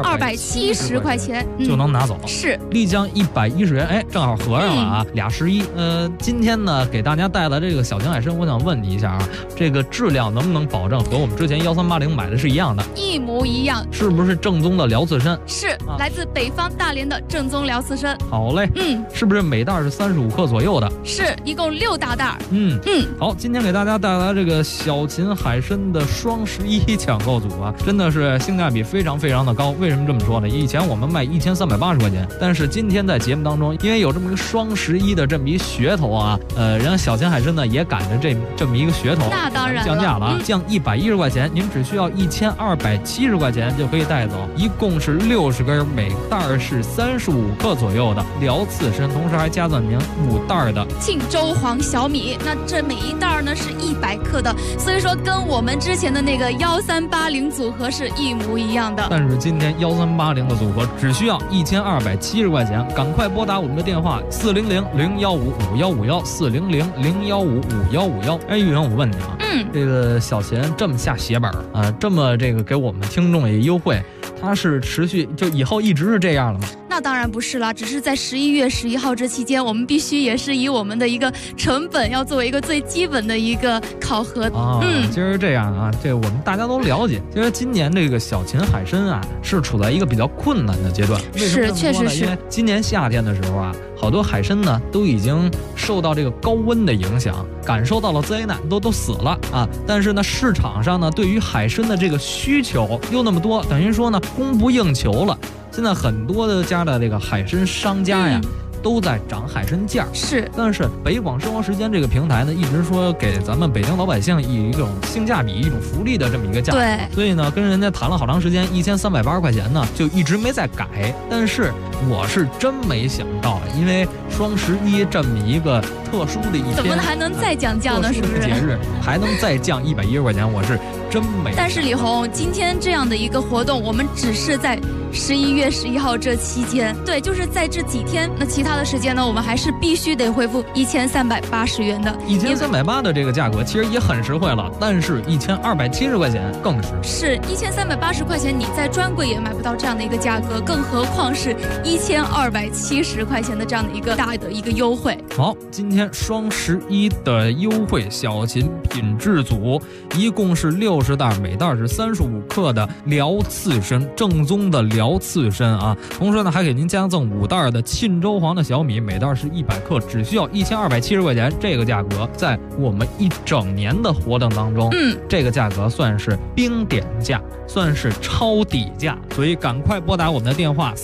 1270块钱就能拿走。 是， 立降110元，正好合上了啊，俩11。今天呢，给大家带来这个小秦海参，我想问你一下啊，这个质量能不能保证和我们之前1380买的是一样的？ 一模一样。 是不是正宗的辽刺参， 是来自北方大连的正宗辽刺参。 好嘞，是不是每袋是35克左右的？ 是一共6大袋。 好，今天给大家带来这个小秦海参的双11抢购组啊，真的是性价比非常非常的高。为什么这么说呢？以前我们卖1380块钱，但是今天在节目当中，因为有这么一个双11的这么一噱头啊，人家小秦海参呢也赶着这么一个噱头， 那当然降价了，降110块钱，您只需要1270块钱就可以带走，一共是60根，每袋是35克左右的辽刺参，同时还加赠您5袋的庆州黄小米。那这每一袋呢是100克的，所以说跟我们之前的那个1380组合是一模一样的。 但是今天1380的组合只需要1270块钱，赶快拨打我们的电话400-015-5151，400-015-5151。哎，玉莹，我问你啊，这个小秦这么下血本啊，这么这个给我们听众也优惠，它是持续就以后一直是这样了吗？ 那当然不是了，只是在11月11号这期间，我们必须也是以我们的一个成本要作为一个最基本的一个考核。 其实这样啊，这我们大家都了解。其实今年这个小秦海参啊，是处在一个比较困难的阶段。为什么这么说呢？ 确实是。 因为今年夏天的时候啊，好多海参呢都已经受到这个高温的影响，感受到了灾难，都死了啊。但是呢，市场上呢对于海参的这个需求又那么多，等于说呢供不应求了。现在很多的家的这个海参商家呀，都在涨海参价。 是， 但是北广生活时间这个平台呢，一直说给咱们北京老百姓以一种性价比、一种福利的这么一个价格。 对， 所以呢，跟人家谈了好长时间，1380块钱呢，就一直没再改。但是我是真没想到，因为双11这么一个特殊的一天， 怎么还能再降价呢？是不是？ 节日还能再降110块钱，我是真没。 但是李红，今天这样的一个活动，我们只是在11月11号这期间，对，就是在这几天。那其他的时间呢，我们还是必须得恢复1380元的。 1380的这个价格其实也很实惠了，但是1270块钱更实惠。 是1380块钱，你在专柜也买不到这样的一个价格，更何况是1270块钱的这样的一个大的一个优惠。 好，今天双11的优惠小秦品质组，一共是60袋，每袋是35克的辽刺参，正宗的辽刺参啊。同时呢，还给您加赠5袋的沁州黄的小米，每袋是100克，只需要1270块钱。这个价格在我们一整年的活动当中，这个价格算是冰点价，算是超底价。所以赶快拨打我们的电话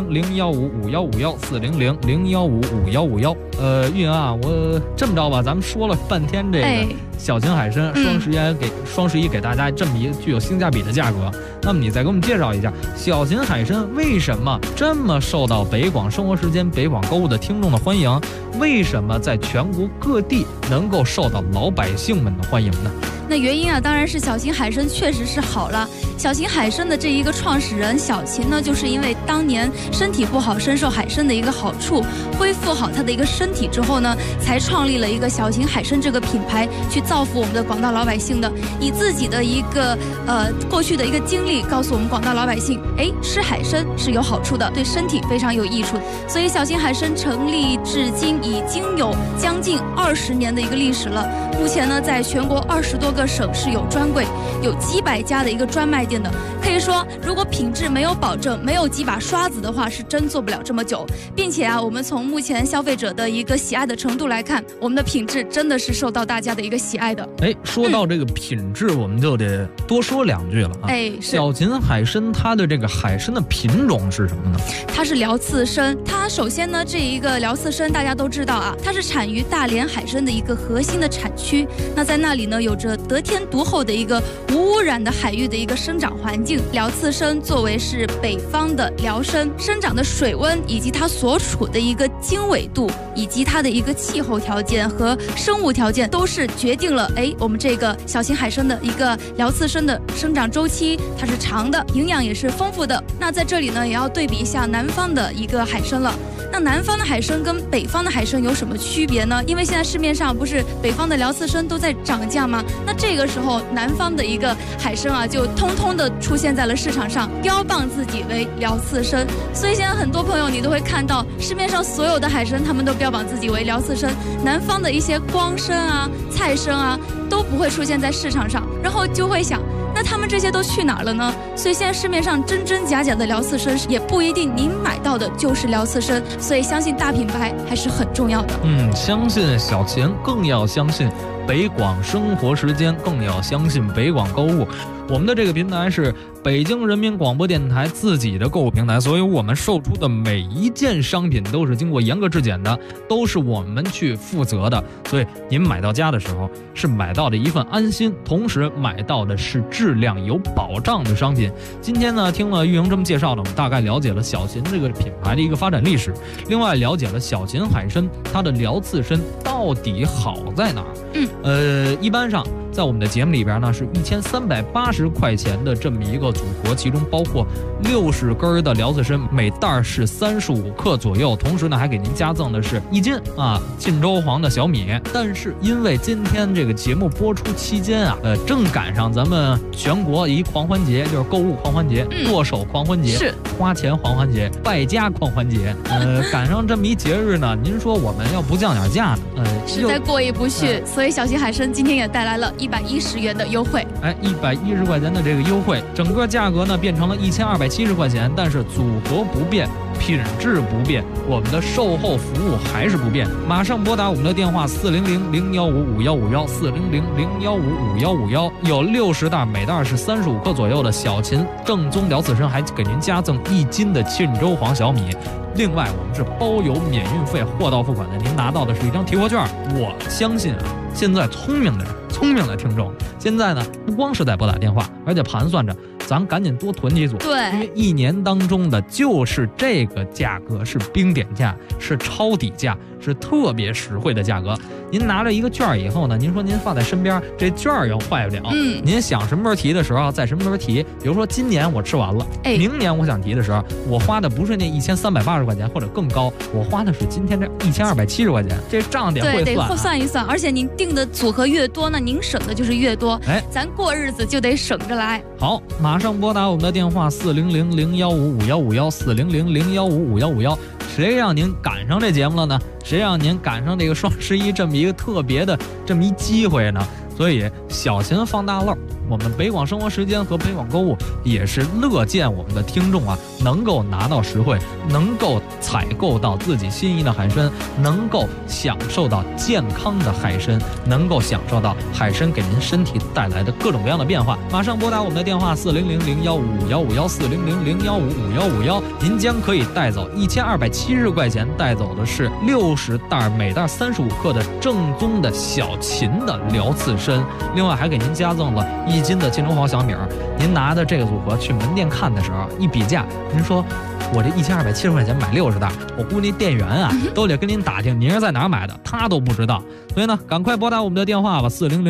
400-015-5151，400-015-5151。玉莹啊，我这么着吧，咱们说了半天这个小秦海参双11给大家这么一个具有性价比的价格，那么你再给我们介绍一下小秦海参为什么这么受到北广生活时间、北广购物的听众的欢迎？为什么在全国各地能够受到老百姓们的欢迎呢？ 那原因啊，当然是小秦海参确实是好了。小秦海参的这一个创始人小秦呢，就是因为当年身体不好，深受海参的一个好处，恢复好他的一个身体之后呢，才创立了一个小秦海参这个品牌，去造福我们的广大老百姓的。以自己的一个过去的一个经历，告诉我们广大老百姓，吃海参是有好处的，对身体非常有益处。所以小秦海参成立至今已经有将近20年的一个历史了。目前呢，在全国20多个省市有专柜，有几百家的一个专卖店的。可以说，如果品质没有保证，没有几把刷子的话，是真做不了这么久。并且啊，我们从目前消费者的一个喜爱的程度来看，我们的品质真的是受到大家的一个喜爱的。 说到这个品质，我们就得多说2句了啊。小秦海参它的这个海参的品种是什么呢？ 它是辽刺参。它首先呢，这一个辽刺参大家都知道啊，它是产于大连海参的一个核心的产区。那在那里呢，有着得天独厚的一个无污染的海域的一个生长环境。辽刺参作为是北方的辽参，生长的水温以及它所处的一个经纬度，以及它的一个气候条件和生物条件，都是决定了我们这个小秦海参的一个辽刺参的生长周期，它是长的，营养也是丰富的。那在这里呢，也要对比一下南方的一个海参了。那南方的海参跟北方的海参有什么区别呢？因为现在市面上不是北方的辽刺参都在涨价吗？那这个时候南方的一个海参啊，就通通的出现在了市场上，标榜自己为辽刺参。所以现在很多朋友你都会看到市面上所有的海参，他们都标榜自己为辽刺参，南方的一些光参啊、菜参啊都不会出现在市场上。然后就会想，那那他们这些都去哪儿了呢？所以现在市面上真真假假的辽刺参也不一定您买到的就是辽刺参，所以相信大品牌还是很重要的。 相信小秦，更要相信北广生活时间，更要相信北广购物。我们的这个平台是北京人民广播电台自己的购物平台，所以我们售出的每一件商品都是经过严格质检的，都是我们去负责的。所以您买到家的时候是买到的一份安心，同时买到的是质量有保障的商品。今天呢，听了玉莹这么介绍呢，我们大概了解了小秦这个品牌的一个发展历史，另外了解了小秦海参它的辽刺参到底好在哪儿。一般上在我们的节目里边呢，是1380块钱的这么一个组合，其中包括60根的辽刺参，每袋是35克左右，同时呢还给您加赠的是1斤沁州黄的小米。但是因为今天这个节目播出期间正赶上咱们全国一狂欢节，就是购物狂欢节、剁手狂欢节、是花钱狂欢节、败家狂欢节，赶上这么一节日呢，您说我们要不降点价呢？ 实在过意不去，所以小秦海参今天也带来了110元的优惠。 110块钱的这个优惠，整个价格呢变成了1270块钱，但是组合不变，品质不变，我们的售后服务还是不变。马上拨打我们的电话400-015-5151，400-015-5151，有60袋，每袋是35克左右的小秦正宗辽刺参，还给您加赠1斤的沁州黄小米。另外我们是包邮免运费，货到付款的，您拿到的是一张提货券。我相信现在聪明的听众现在呢，不光是在拨打电话，而且盘算着咱赶紧多囤几组， 对， 因为一年当中的就是这个价格，是冰点价，是抄底价，是特别实惠的价格。您拿着一个券以后呢，您说您放在身边，这券又坏不了。您想什么时候提的时候，在什么时候提。比如说今年我吃完了，明年我想提的时候，我花的不是那1380块钱或者更高，我花的是今天这1270块钱，这账得会算。 对，得算一算。而且您定的组合越多呢，您省的就是越多。咱过日子就得省着来。 好，马上拨打我们的电话400-015-5151，400-015-5151。谁让您赶上这节目了呢？谁让您赶上这个双11这么一个特别的这么一机会呢？所以小秦放大漏，我们北广生活时间和北广购物也是乐见我们的听众能够拿到实惠，能够采购到自己心仪的海参，能够享受到健康的海参，能够享受到海参给您身体带来的各种各样的变化。马上拨打我们的电话400-015-5151，400-015-5151，您将可以带走1270块钱，带走的是60袋，每袋35克的正宗的小秦的辽刺参，另外还给您加赠了1斤的沁州黄小米。您拿的这个组合去门店看的时候一比价，您说我这1270块钱买60袋，我估计店员都得跟您打听您是在哪儿买的，他都不知道。所以呢，赶快拨打我们的电话吧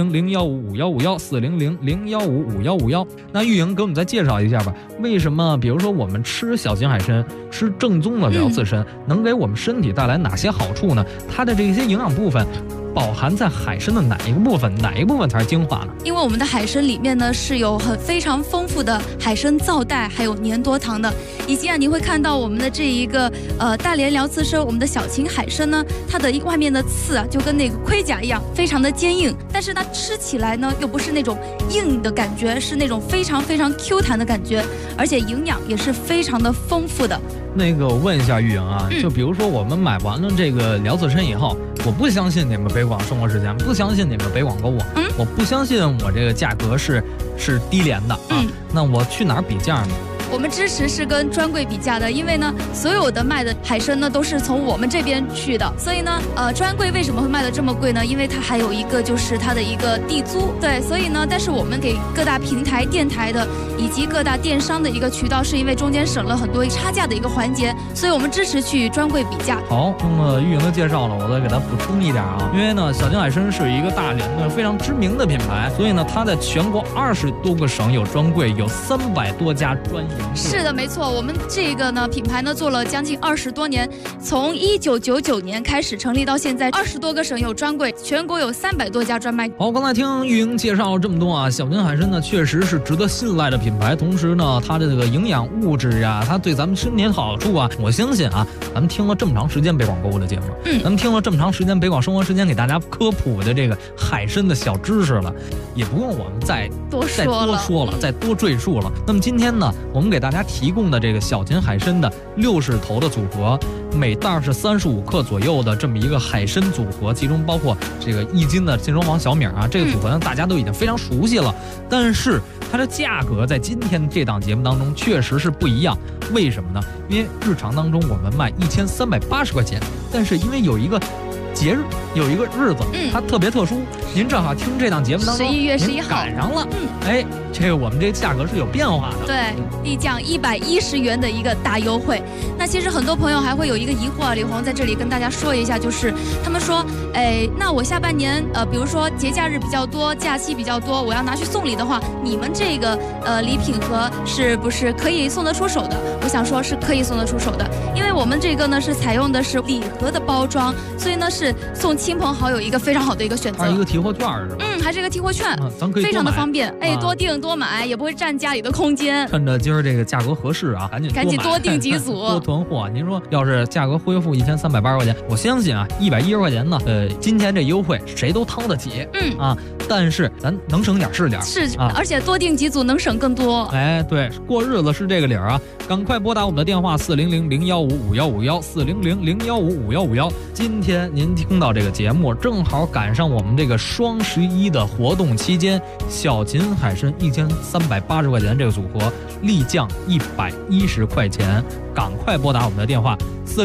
，400-015-5151，400-015-5151。那玉莹给我们再介绍一下吧，为什么比如说我们吃小秦海参，吃正宗的辽刺参，能给我们身体带来哪些好处呢？它的这些营养部分饱含在海参的哪一个部分？哪一个部分才是精华呢？ 因为我们的海参里面呢是有非常丰富的海参皂带，还有粘多糖的，以及你会看到我们的这一个大连辽刺参，我们的小秦海参呢，它的外面的刺就跟那个盔甲一样，非常的坚硬，但是它吃起来呢又不是那种硬的感觉，是那种非常非常 Q 弹的感觉，而且营养也是非常的丰富的。 那个我问一下玉莹就比如说我们买完了这个辽刺参以后，我不相信你们北广生活时间，不相信你们北广购物，我不相信我这个价格是低廉的那我去哪儿比价呢？ 我们支持是跟专柜比价的，因为呢，所有的卖的海参呢都是从我们这边去的，所以呢，专柜为什么会卖的这么贵呢？因为它还有一个就是它的一个地租，对，所以呢，但是我们给各大平台、电台的以及各大电商的一个渠道，是因为中间省了很多差价的一个环节，所以我们支持去专柜比价。 好，那么玉莹的介绍了，我再给它补充一点因为呢，小秦海参是一个大连的非常知名的品牌，所以呢，它在全国20多个省有专柜，有300多家专营程度。 是的，没错，我们这个呢品牌呢做了将近20多年，从1999年开始成立到现在，20多个省有专柜，全国有300多家专卖。 好，刚才听玉莹介绍了这么多啊，小金海参呢确实是值得信赖的品牌，同时呢它的这个营养物质啊，它对咱们身体的好处啊，我相信啊，咱们听了这么长时间北广购物的节目，咱们听了这么长时间北广生活时间给大家科普的这个海参的小知识了，也不用我们再多说了，再多赘述了。那么今天呢，我们给大家提供的这个小金海参的60头的组合，每袋是35克左右的这么一个海参组合，其中包括这个1斤的金双黄小米啊，这个组合呢大家都已经非常熟悉了，但是它的价格在今天这档节目当中确实是不一样。为什么呢？因为日常当中我们卖1380块钱，但是因为有一个节日，有一个日子，它特别特殊，您正好听这档节目当中 11月11号赶上了，哎，这个我们这个价格是有变化的， 对，立降110元的一个大优惠。那其实很多朋友还会有一个疑惑啊，李红在这里跟大家说一下，就是他们说，哎，那我下半年比如说节假日比较多，假期比较多，我要拿去送礼的话，你们这个礼品盒是不是可以送得出手的？我想说是可以送得出手的，因为我们这个呢是采用的是礼盒的包装，所以呢是送亲朋好友一个非常好的一个选择。 还是一个提货券是吧？ 还是一个提货券， 咱可以非常的方便，哎，多订多买也不会占家里的空间。 趁着今儿这个价格合适啊，赶紧多订几组， 多囤货。您说要是价格恢复1380块钱，我相信啊，110块钱呢，今天这优惠谁都掏得起，但是咱能省点是点， 而且多订几组能省更多。 哎，对，过日子是这个理儿啊，赶快拨打我们的电话400-015-5151，400-015-5151。今天您听到这个节目，正好赶上我们这个双11的活动期间，小秦海参1380块钱这个组合立降110块钱，赶快拨打我们的电话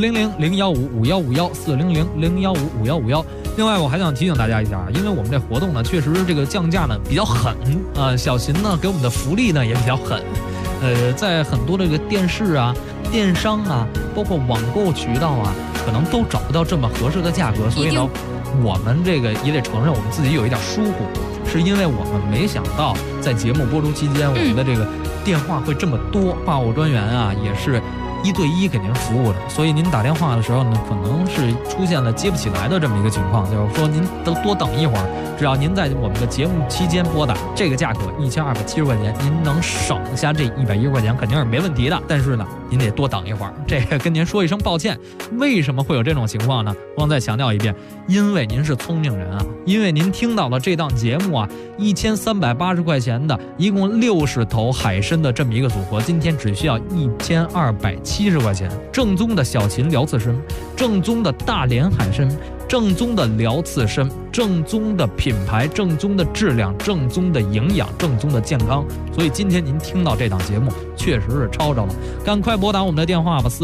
400-015-5151，400-015-5151。另外，我还想提醒大家一下，因为我们这活动呢，确实这个降价呢比较狠啊，小秦呢给我们的福利呢也比较狠，在很多这个电视啊、电商啊，包括网购渠道啊，可能都找不到这么合适的价格，所以呢，我们这个也得承认我们自己有一点疏忽，是因为我们没想到在节目播出期间，我们的这个电话会这么多，话务专员啊也是1对1给您服务的，所以您打电话的时候呢，可能是出现了接不起来的这么一个情况，就是说您都多等一会儿，只要您在我们的节目期间拨打，这个价格1270块钱，您能省下这110块钱肯定是没问题的，但是呢，您得多等一会儿，这个跟您说一声抱歉。为什么会有这种情况呢？我再强调一遍，因为您是聪明人啊，因为您听到了这档节目啊，1380块钱的一共60头海参的这么一个组合，今天只需要1270块钱，正宗的小秦辽刺参，正宗的大连海参，正宗的辽刺参，正宗的品牌，正宗的质量，正宗的营养，正宗的健康。所以今天您听到这档节目确实是抄着了，赶快拨打我们的电话吧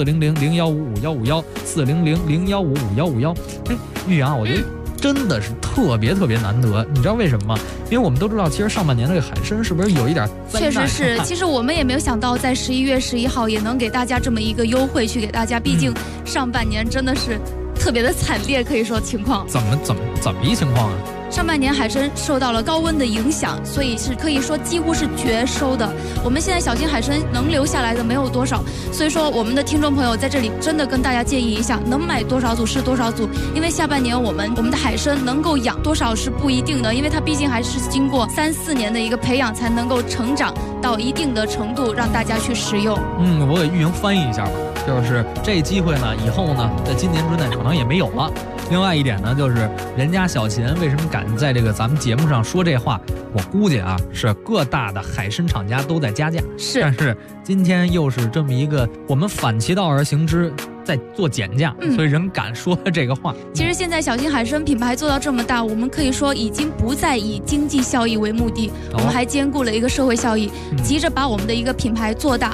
，400-015-5151，400-015-5151。哎，玉阳，我觉得真的是特别难得，你知道为什么吗？因为我们都知道，其实上半年这个海参是不是有一点灾难？ 确实是，其实我们也没有想到，在11月11号也能给大家这么一个优惠去给大家，毕竟上半年真的是特别的惨烈，可以说情况。 怎么一情况啊？ 上半年海参受到了高温的影响，所以是可以说几乎是绝收的。我们现在小金海参能留下来的没有多少，所以说我们的听众朋友在这里真的跟大家建议一下，能买多少组是多少组，因为下半年我们的海参能够养多少是不一定的，因为它毕竟还是经过3、4年的一个培养才能够成长到一定的程度，让大家去食用。 我给玉莹翻译一下吧，就是这机会呢，以后呢，在今年之内可能也没有了。另外一点呢，就是人家小秦为什么敢在这个咱们节目上说这话，我估计啊，是各大的海参厂家都在加价，但是今天又是这么一个我们反其道而行之，在做减价，所以人敢说这个话。 其实现在小金海参品牌做到这么大，我们可以说已经不再以经济效益为目的，我们还兼顾了一个社会效益，急着把我们的一个品牌做大。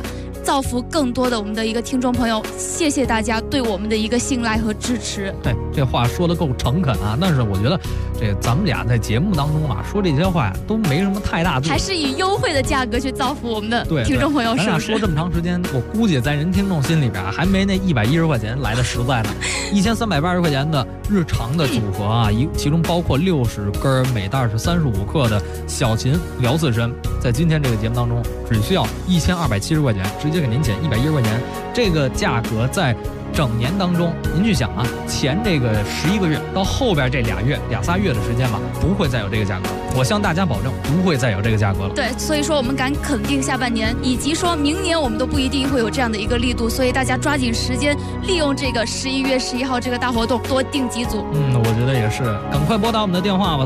造福更多的我们的一个听众朋友。谢谢大家对我们的一个信赖和支持。 对，这话说得够诚恳啊！但是我觉得，这咱们俩在节目当中啊说这些话呀，都没什么太大作用， 还是以优惠的价格去造福我们的听众朋友，是不是？ 咱俩说这么长时间，我估计在人听众心里边还没那110块钱来的实在呢。1380块钱的日常的组合啊，其中包括60根每袋是35克的小秦辽刺参，在今天这个节目当中，只需要1270块钱，直接给您减110块钱。这个价格在整年当中，您去想啊，前这个11个月到后边这2仨月的时间吧，不会再有这个价格。我向大家保证，不会再有这个价格了。 对，所以说我们敢肯定下半年，以及说明年我们都不一定会有这样的一个力度，所以大家抓紧时间，利用这个11月11号这个大活动，多订几组。 我觉得也是，赶快拨打我们的电话吧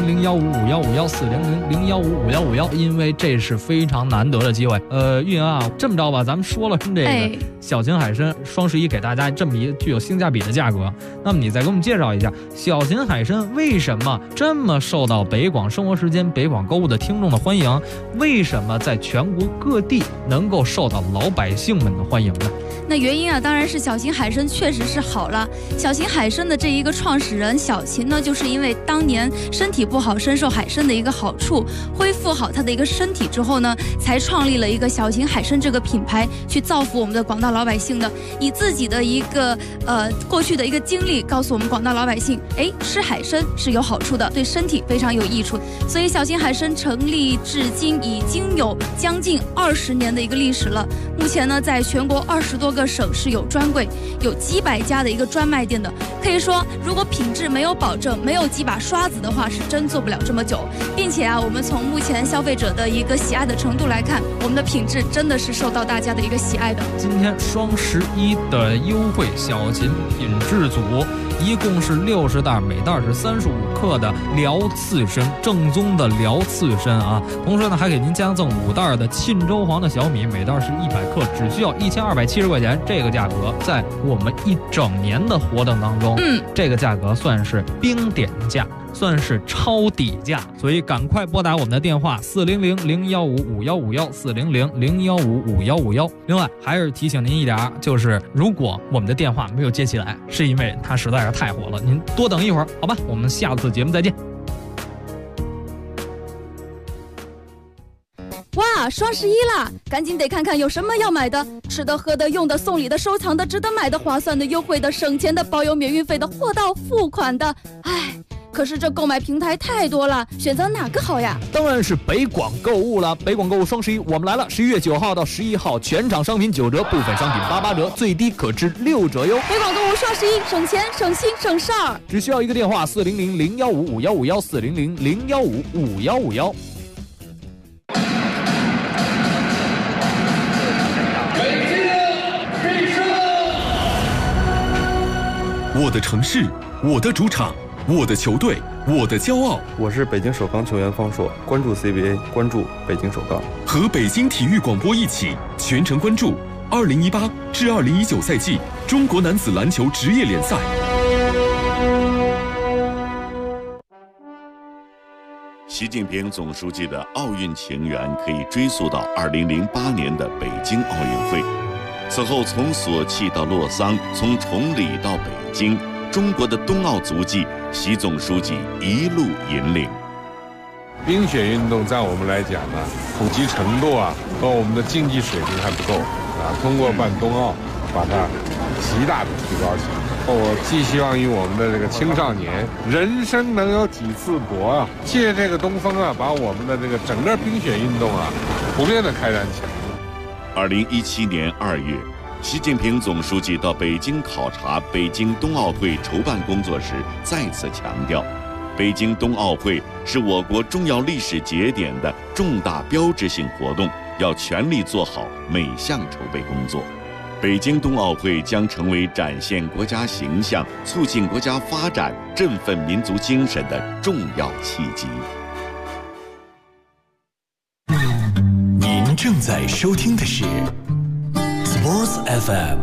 ，4000155151，4000155151，因为这是非常难得的机会。玉莹啊，这么着吧，咱们说了这个小秦海参双11给大家这么一具有性价比的价格，那么你再给我们介绍一下小秦海参为什么这么受到北广生活时间、北广购物的听众的欢迎？为什么在全国各地能够受到老百姓们的欢迎呢？ 那原因啊，当然是小秦海参确实是好了。小秦海参的这一个创始人小秦呢，就是因为当年身体不好，深受海参的一个好处，恢复好他的一个身体之后呢，才创立了一个小秦海参这个品牌，去造福我们的广大老百姓的。以自己的一个过去的一个经历，告诉我们广大老百姓，吃海参是有好处的，对身体非常有益处。所以小秦海参成立至今已经有将近20年的一个历史了。目前呢，在全国20多个省市有专柜，有几百家的一个专卖店的。可以说，如果品质没有保证，没有几把刷子的话，是真做不了这么久。并且啊，我们从目前消费者的一个喜爱的程度来看，我们的品质真的是受到大家的一个喜爱的。 今天双11的优惠小秦品质组，一共是60袋，每袋是35克的辽刺参，正宗的辽刺参啊。同时呢，还给您加赠5袋的沁州黄的小米，每袋是100克，只需要1270块钱。这个价格在我们一整年的活动当中，这个价格算是冰点价，算是超底价，所以赶快拨打我们的电话400-015-5151，400-015-5151。另外还是提醒您一点，就是如果我们的电话没有接起来，是因为它实在是太火了，您多等一会儿，好吧？我们下次节目再见。 哇，双11啦，赶紧得看看有什么要买的，吃的、喝的、用的、送礼的、收藏的、值得买的、划算的、优惠的、省钱的、包邮免运费的、货到付款的。可是这购买平台太多了，选择哪个好呀？ 当然是北广购物了。北广购物双11，我们来了！11月9号到11号，全场商品9折，部分商品88折，最低可至6折哟。 北广购物双11，省钱、省心、省事儿。 只需要一个电话：400-015-5151，400-015-5151。 我的城市，我的主场，我的球队，我的骄傲。 我是北京首钢球员方硕，关注 CBA， 关注北京首钢。 和北京体育广播一起全程关注2018至2019赛季中国男子篮球职业联赛。 习近平总书记的奥运情缘可以追溯到2008年的北京奥运会。此后，从索契到洛桑，从崇礼到北京，中国的冬奥足迹，习总书记一路引领。 冰雪运动在我们来讲呢，普及程度和我们的竞技水平还不够通过办冬奥，把它极大的提高起来。我寄希望于我们的这个青少年，人生能有几次搏借这个东风把我们的这个整个冰雪运动普遍的开展起来。 2017年2月，习近平总书记到北京考察北京冬奥会筹办工作时，再次强调，北京冬奥会是我国重要历史节点的重大标志性活动，要全力做好每项筹备工作。北京冬奥会将成为展现国家形象、促进国家发展、振奋民族精神的重要契机。 您正在收听的是 Sports FM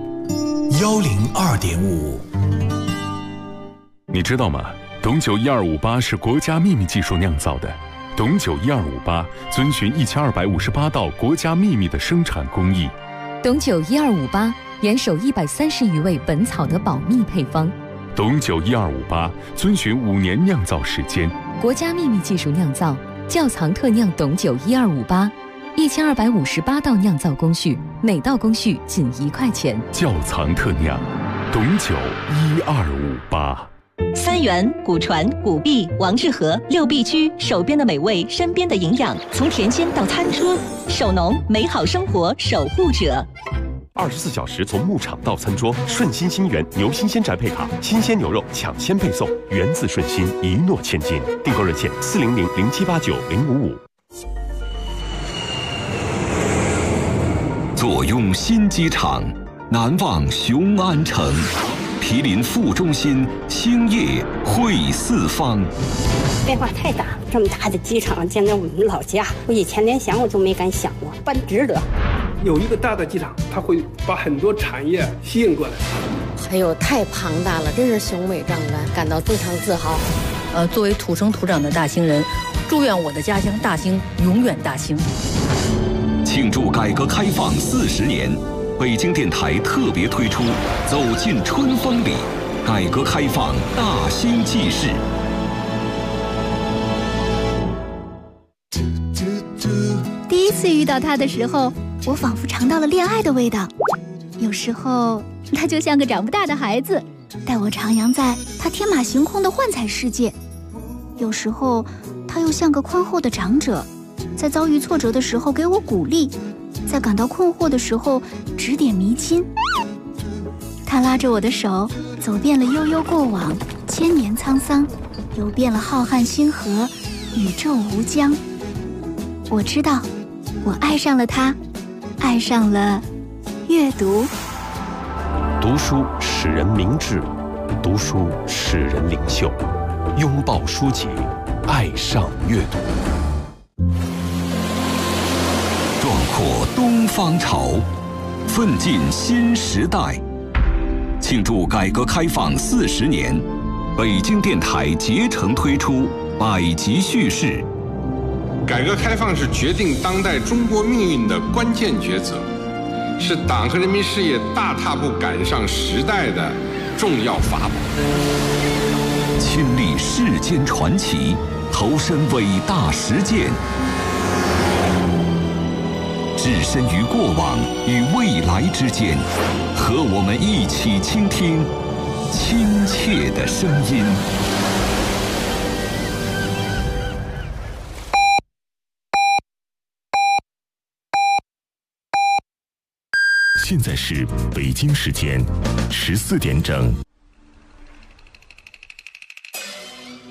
102.5。 你知道吗？董酒1258是国家秘密技术酿造的， 董九1258遵循1258道国家秘密的生产工艺。 董九1258严守130余味本草的保密配方。 董九1258遵循5年酿造时间， 国家秘密技术酿造，窖藏特酿董九1258，1258道酿造工序，每道工序仅1块钱。 窖藏特酿，董九1258。 三元、古传、古币、王致和6必居，手边的美味，身边的营养，从甜鲜到餐桌，手农美好生活守护者。 24小时从牧场到餐桌，顺心新源牛新鲜宅配卡，新鲜牛肉抢先配送，源自顺心，一诺千金。订购热线400-0789-055。 坐拥新机场，难忘雄安城。毗邻副中心，兴业汇四方。 变化太大，这么大的机场建在我们老家，我以前连想我都没敢想过，办值得。 有一个大的机场，它会把很多产业吸引过来。 哎呦，太庞大了，真是雄伟壮观，感到非常自豪。作为土生土长的大兴人，祝愿我的家乡大兴永远大兴。 庆祝改革开放40年。北京电台特别推出《走进春风里》，改革开放大兴纪事。 第一次遇到他的时候，我仿佛尝到了恋爱的味道。有时候，他就像个长不大的孩子，带我徜徉在他天马行空的幻彩世界；有时候，他又像个宽厚的长者，在遭遇挫折的时候给我鼓励。在感到困惑的时候指点迷津。他拉着我的手，走遍了悠悠过往，千年沧桑，游遍了浩瀚星河，宇宙无疆。我知道，我爱上了他，爱上了阅读。 读书使人明智，读书使人领袖。拥抱书籍，爱上阅读。 壮阔东方潮，奋进新时代。庆祝改革开放40年，北京电台竭诚推出100集叙事。 改革开放是决定当代中国命运的关键抉择，是党和人民事业大踏步赶上时代的重要法宝。 亲历世间传奇，投身伟大实践。置身于过往与未来之间，和我们一起倾听亲切的声音。 现在是北京时间14点整。